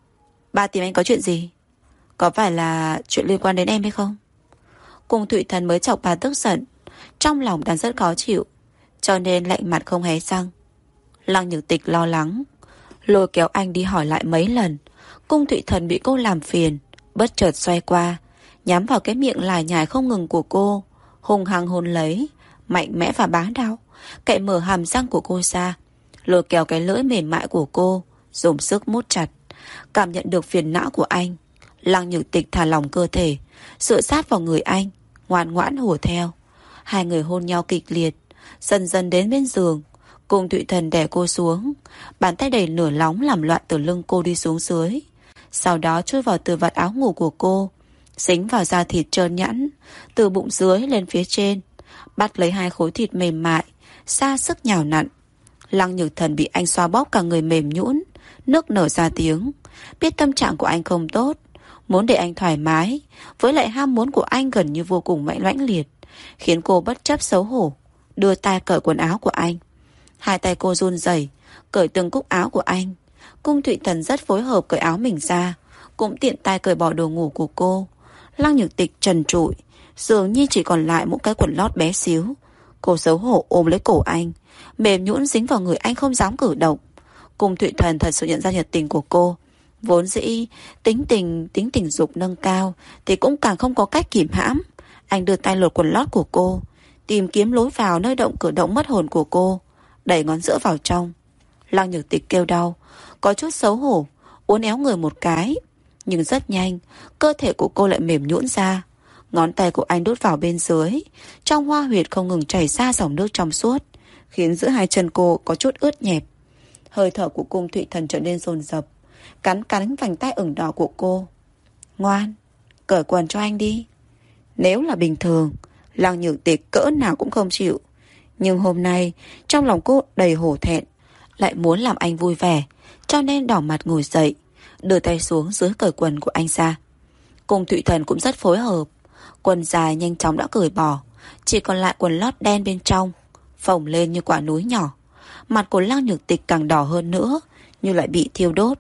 Ba tìm anh có chuyện gì? Có phải là chuyện liên quan đến em hay không? Cung Thụy Thần mới chọc bà tức giận, trong lòng đang rất khó chịu, cho nên lạnh mặt không hé răng. Lăng Nhược Tịch lo lắng, lôi kéo anh đi hỏi lại mấy lần. Cung Thụy Thần bị cô làm phiền, bất chợt xoay qua, nhắm vào cái miệng lải nhải không ngừng của cô, hung hăng hôn lấy, mạnh mẽ và bá đạo, cậy mở hàm răng của cô ra, lôi kéo cái lưỡi mềm mại của cô, dùng sức mút chặt. Cảm nhận được phiền não của anh, Lăng Nhược Tịch thả lỏng cơ thể, dựa sát vào người anh, ngoan ngoãn hùa theo. Hai người hôn nhau kịch liệt, dần dần đến bên giường. Cung Thụy Thần đè cô xuống, bàn tay đầy lửa nóng làm loạn từ lưng cô đi xuống dưới, sau đó chui vào từ vạt áo ngủ của cô, dính vào da thịt trơn nhẵn, từ bụng dưới lên phía trên, bắt lấy hai khối thịt mềm mại, ra sức nhào nặn. Lăng Nhược Thần bị anh xoa bóp cả người mềm nhũn, nước nở ra tiếng. Biết tâm trạng của anh không tốt, muốn để anh thoải mái, với lại ham muốn của anh gần như vô cùng mãnh liệt, khiến cô bất chấp xấu hổ đưa tay cởi quần áo của anh. Hai tay cô run rẩy cởi từng cúc áo của anh. Cung Thụy Thần rất phối hợp cởi áo mình ra, cũng tiện tay cởi bỏ đồ ngủ của cô. Lăng Nhược Tịch trần trụi, dường như chỉ còn lại một cái quần lót bé xíu. Cô xấu hổ ôm lấy cổ anh, mềm nhũn dính vào người anh không dám cử động. Cung Thụy Thần thật sự nhận ra nhiệt tình của cô. Vốn dĩ tính tình dục nâng cao thì cũng càng không có cách kìm hãm. Anh đưa tay lột quần lót của cô, tìm kiếm lối vào nơi động cử động mất hồn của cô, đẩy ngón giữa vào trong. Lăng Nhược Tịch kêu đau, có chút xấu hổ, uốn éo người một cái. Nhưng rất nhanh, cơ thể của cô lại mềm nhũn ra. Ngón tay của anh đút vào bên dưới, trong hoa huyệt không ngừng chảy ra dòng nước trong suốt, khiến giữa hai chân cô có chút ướt nhẹp. Hơi thở của Cung Thụy Thần trở nên dồn dập, cắn cắn vành tay ửng đỏ của cô. Ngoan, cởi quần cho anh đi. Nếu là bình thường, Lăng Nhược Tịch cỡ nào cũng không chịu. Nhưng hôm nay, trong lòng cô đầy hổ thẹn, lại muốn làm anh vui vẻ, cho nên đỏ mặt ngồi dậy, đưa tay xuống dưới cởi quần của anh ra. Cung Thụy Thần cũng rất phối hợp. Quần dài nhanh chóng đã cởi bỏ, chỉ còn lại quần lót đen bên trong, phồng lên như quả núi nhỏ. Mặt của Lăng Nhược Tịch càng đỏ hơn nữa, như lại bị thiêu đốt.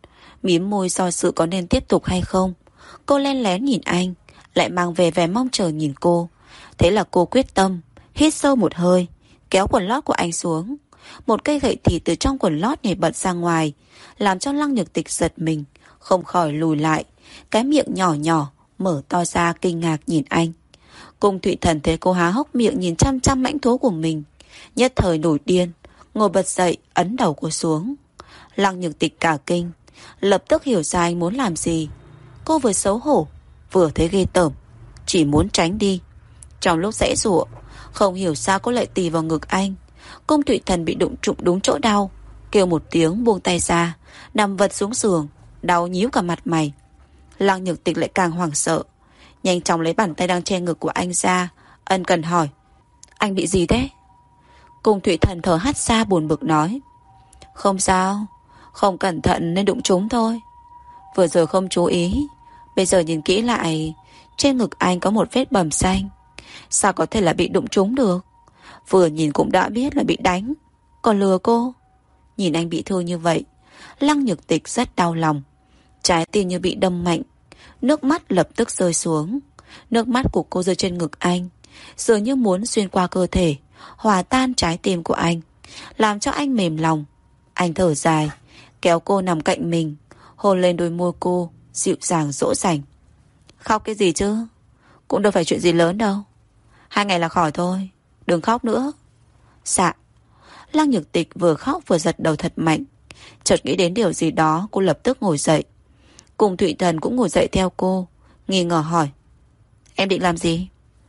Mím môi do dự có nên tiếp tục hay không. Cô len lén nhìn anh, lại mang về vẻ mong chờ nhìn cô. Thế là cô quyết tâm, hít sâu một hơi, kéo quần lót của anh xuống. Một cây gậy thì từ trong quần lót nhảy bật ra ngoài, làm cho Lăng Nhược Tịch giật mình, không khỏi lùi lại, cái miệng nhỏ nhỏ mở to ra kinh ngạc nhìn anh. Cung Thụy Thần thấy cô há hốc miệng nhìn chăm chăm mãnh thú của mình, nhất thời nổi điên, ngồi bật dậy ấn đầu cô xuống. Lăng Nhược Tịch cả kinh, lập tức hiểu ra anh muốn làm gì. Cô vừa xấu hổ, vừa thấy ghê tởm, chỉ muốn tránh đi. Trong lúc giãy giụa, không hiểu sao cô lại tì vào ngực anh. Cung Thụy Thần bị đụng trụng đúng chỗ đau, kêu một tiếng buông tay ra, nằm vật xuống giường, đau nhíu cả mặt mày. Lăng Nhược Tịch lại càng hoảng sợ, nhanh chóng lấy bàn tay đang che ngực của anh ra, ân cần hỏi: Anh bị gì thế? Cung Thụy Thần thở hắt ra buồn bực nói: Không sao, không cẩn thận nên đụng trúng thôi. Vừa rồi không chú ý, bây giờ nhìn kỹ lại, trên ngực anh có một vết bầm xanh. Sao có thể là bị đụng trúng được? Vừa nhìn cũng đã biết là bị đánh, còn lừa cô. Nhìn anh bị thương như vậy, Lăng Nhược Tịch rất đau lòng, trái tim như bị đâm mạnh, nước mắt lập tức rơi xuống. Nước mắt của cô rơi trên ngực anh, dường như muốn xuyên qua cơ thể, hòa tan trái tim của anh, làm cho anh mềm lòng. Anh thở dài, kéo cô nằm cạnh mình, hôn lên đôi môi cô, dịu dàng dỗ dành. Khóc cái gì chứ, cũng đâu phải chuyện gì lớn đâu, 2 ngày là khỏi thôi, đừng khóc nữa. Dạ. Lăng Nhược Tịch vừa khóc vừa giật đầu thật mạnh. Chợt nghĩ đến điều gì đó, cô lập tức ngồi dậy. Cung Thụy Thần cũng ngồi dậy theo cô, nghi ngờ hỏi: Em định làm gì?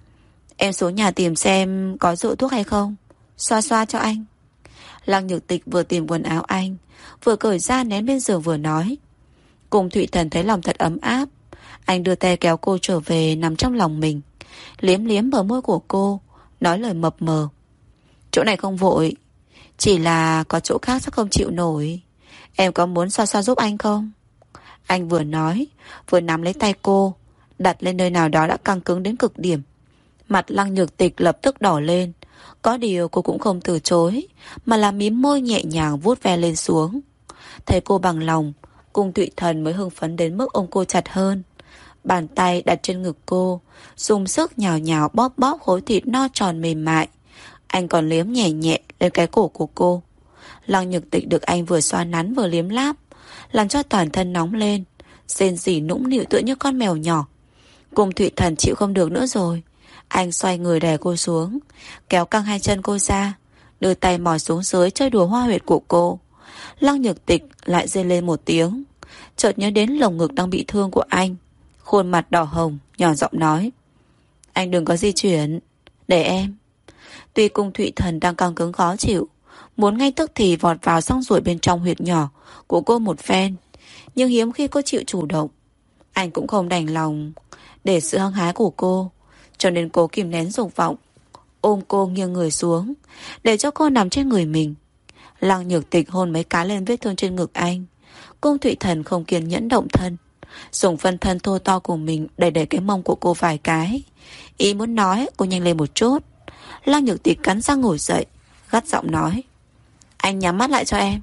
Em xuống nhà tìm xem có rượu thuốc hay không, xoa xoa cho anh. Lăng Nhược Tịch vừa tìm quần áo anh, vừa cởi ra ném bên giường vừa nói. Cung Thụy Thần thấy lòng thật ấm áp. Anh đưa tay kéo cô trở về nằm trong lòng mình, liếm liếm bờ môi của cô, nói lời mập mờ. Chỗ này không vội, chỉ là có chỗ khác chắc không chịu nổi. Em có muốn xoa xoa giúp anh không? Anh vừa nói, vừa nắm lấy tay cô, đặt lên nơi nào đó đã căng cứng đến cực điểm. Mặt Lăng Nhược Tịch lập tức đỏ lên. Có điều cô cũng không từ chối, mà là mím môi nhẹ nhàng vuốt ve lên xuống. Thấy cô bằng lòng, Cung Thụy Thần mới hưng phấn đến mức ôm cô chặt hơn. Bàn tay đặt trên ngực cô, dùng sức nhào nhào bóp bóp khối thịt no tròn mềm mại. Anh còn liếm nhẹ nhẹ lên cái cổ của cô. Lăng Nhược Tịch được anh vừa xoa nắn vừa liếm láp, làm cho toàn thân nóng lên, rên rỉ nũng nịu tựa như con mèo nhỏ. Cung Thụy Thần chịu không được nữa rồi. Anh xoay người đè cô xuống, kéo căng hai chân cô ra, đưa tay mò xuống dưới chơi đùa hoa huyệt của cô. Lăng Nhược Tịch lại rên lên một tiếng, chợt nhớ đến lồng ngực đang bị thương của anh. Khuôn mặt đỏ hồng, nhỏ giọng nói: Anh đừng có di chuyển, để em. Tuy Cung Thụy Thần đang căng cứng khó chịu, muốn ngay tức thì vọt vào xong ruồi bên trong huyệt nhỏ của cô một phen, nhưng hiếm khi cô chịu chủ động. Anh cũng không đành lòng để sự hăng hái của cô, cho nên cố kìm nén dục vọng, ôm cô nghiêng người xuống, để cho cô nằm trên người mình. Lăng Nhược Tịch hôn mấy cái lên vết thương trên ngực anh. Cung Thụy Thần không kiên nhẫn động thân, dùng phân thân thô to của mình đẩy đẩy cái mông của cô vài cái, ý muốn nói cô nhanh lên một chút. Lăng Nhược Tịch cắn răng ngồi dậy, gắt giọng nói: Anh nhắm mắt lại cho em.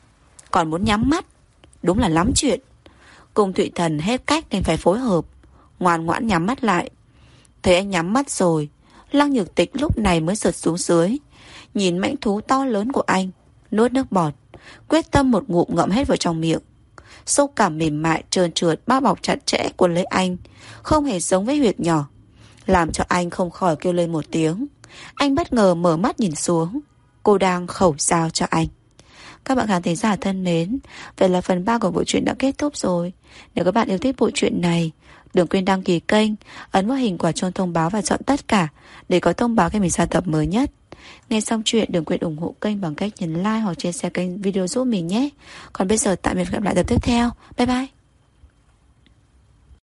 Còn muốn nhắm mắt? Đúng là lắm chuyện. Cung Thụy Thần hết cách nên phải phối hợp, ngoan ngoãn nhắm mắt lại. Thấy anh nhắm mắt rồi, Lăng Nhược Tịch lúc này mới sượt xuống dưới, nhìn mãnh thú to lớn của anh, nuốt nước bọt, quyết tâm một ngụm ngậm hết vào trong miệng. Xúc cảm mềm mại trơn trượt bao bọc chặt chẽ cuốn lấy anh, không hề giống với huyệt nhỏ, làm cho anh không khỏi kêu lên một tiếng. Anh bất ngờ mở mắt nhìn xuống, cô đang khẩu giao cho anh. Các bạn khán thính giả thân mến, vậy là phần 3 của bộ truyện đã kết thúc rồi. Nếu các bạn yêu thích bộ truyện này, đừng quên đăng ký kênh, ấn vào hình quả chuông thông báo và chọn tất cả để có thông báo khi mình ra tập mới nhất. Nghe xong chuyện đừng quên ủng hộ kênh bằng cách nhấn like hoặc chia sẻ kênh video giúp mình nhé. Còn bây giờ tạm biệt, gặp lại tập tiếp theo. Bye bye.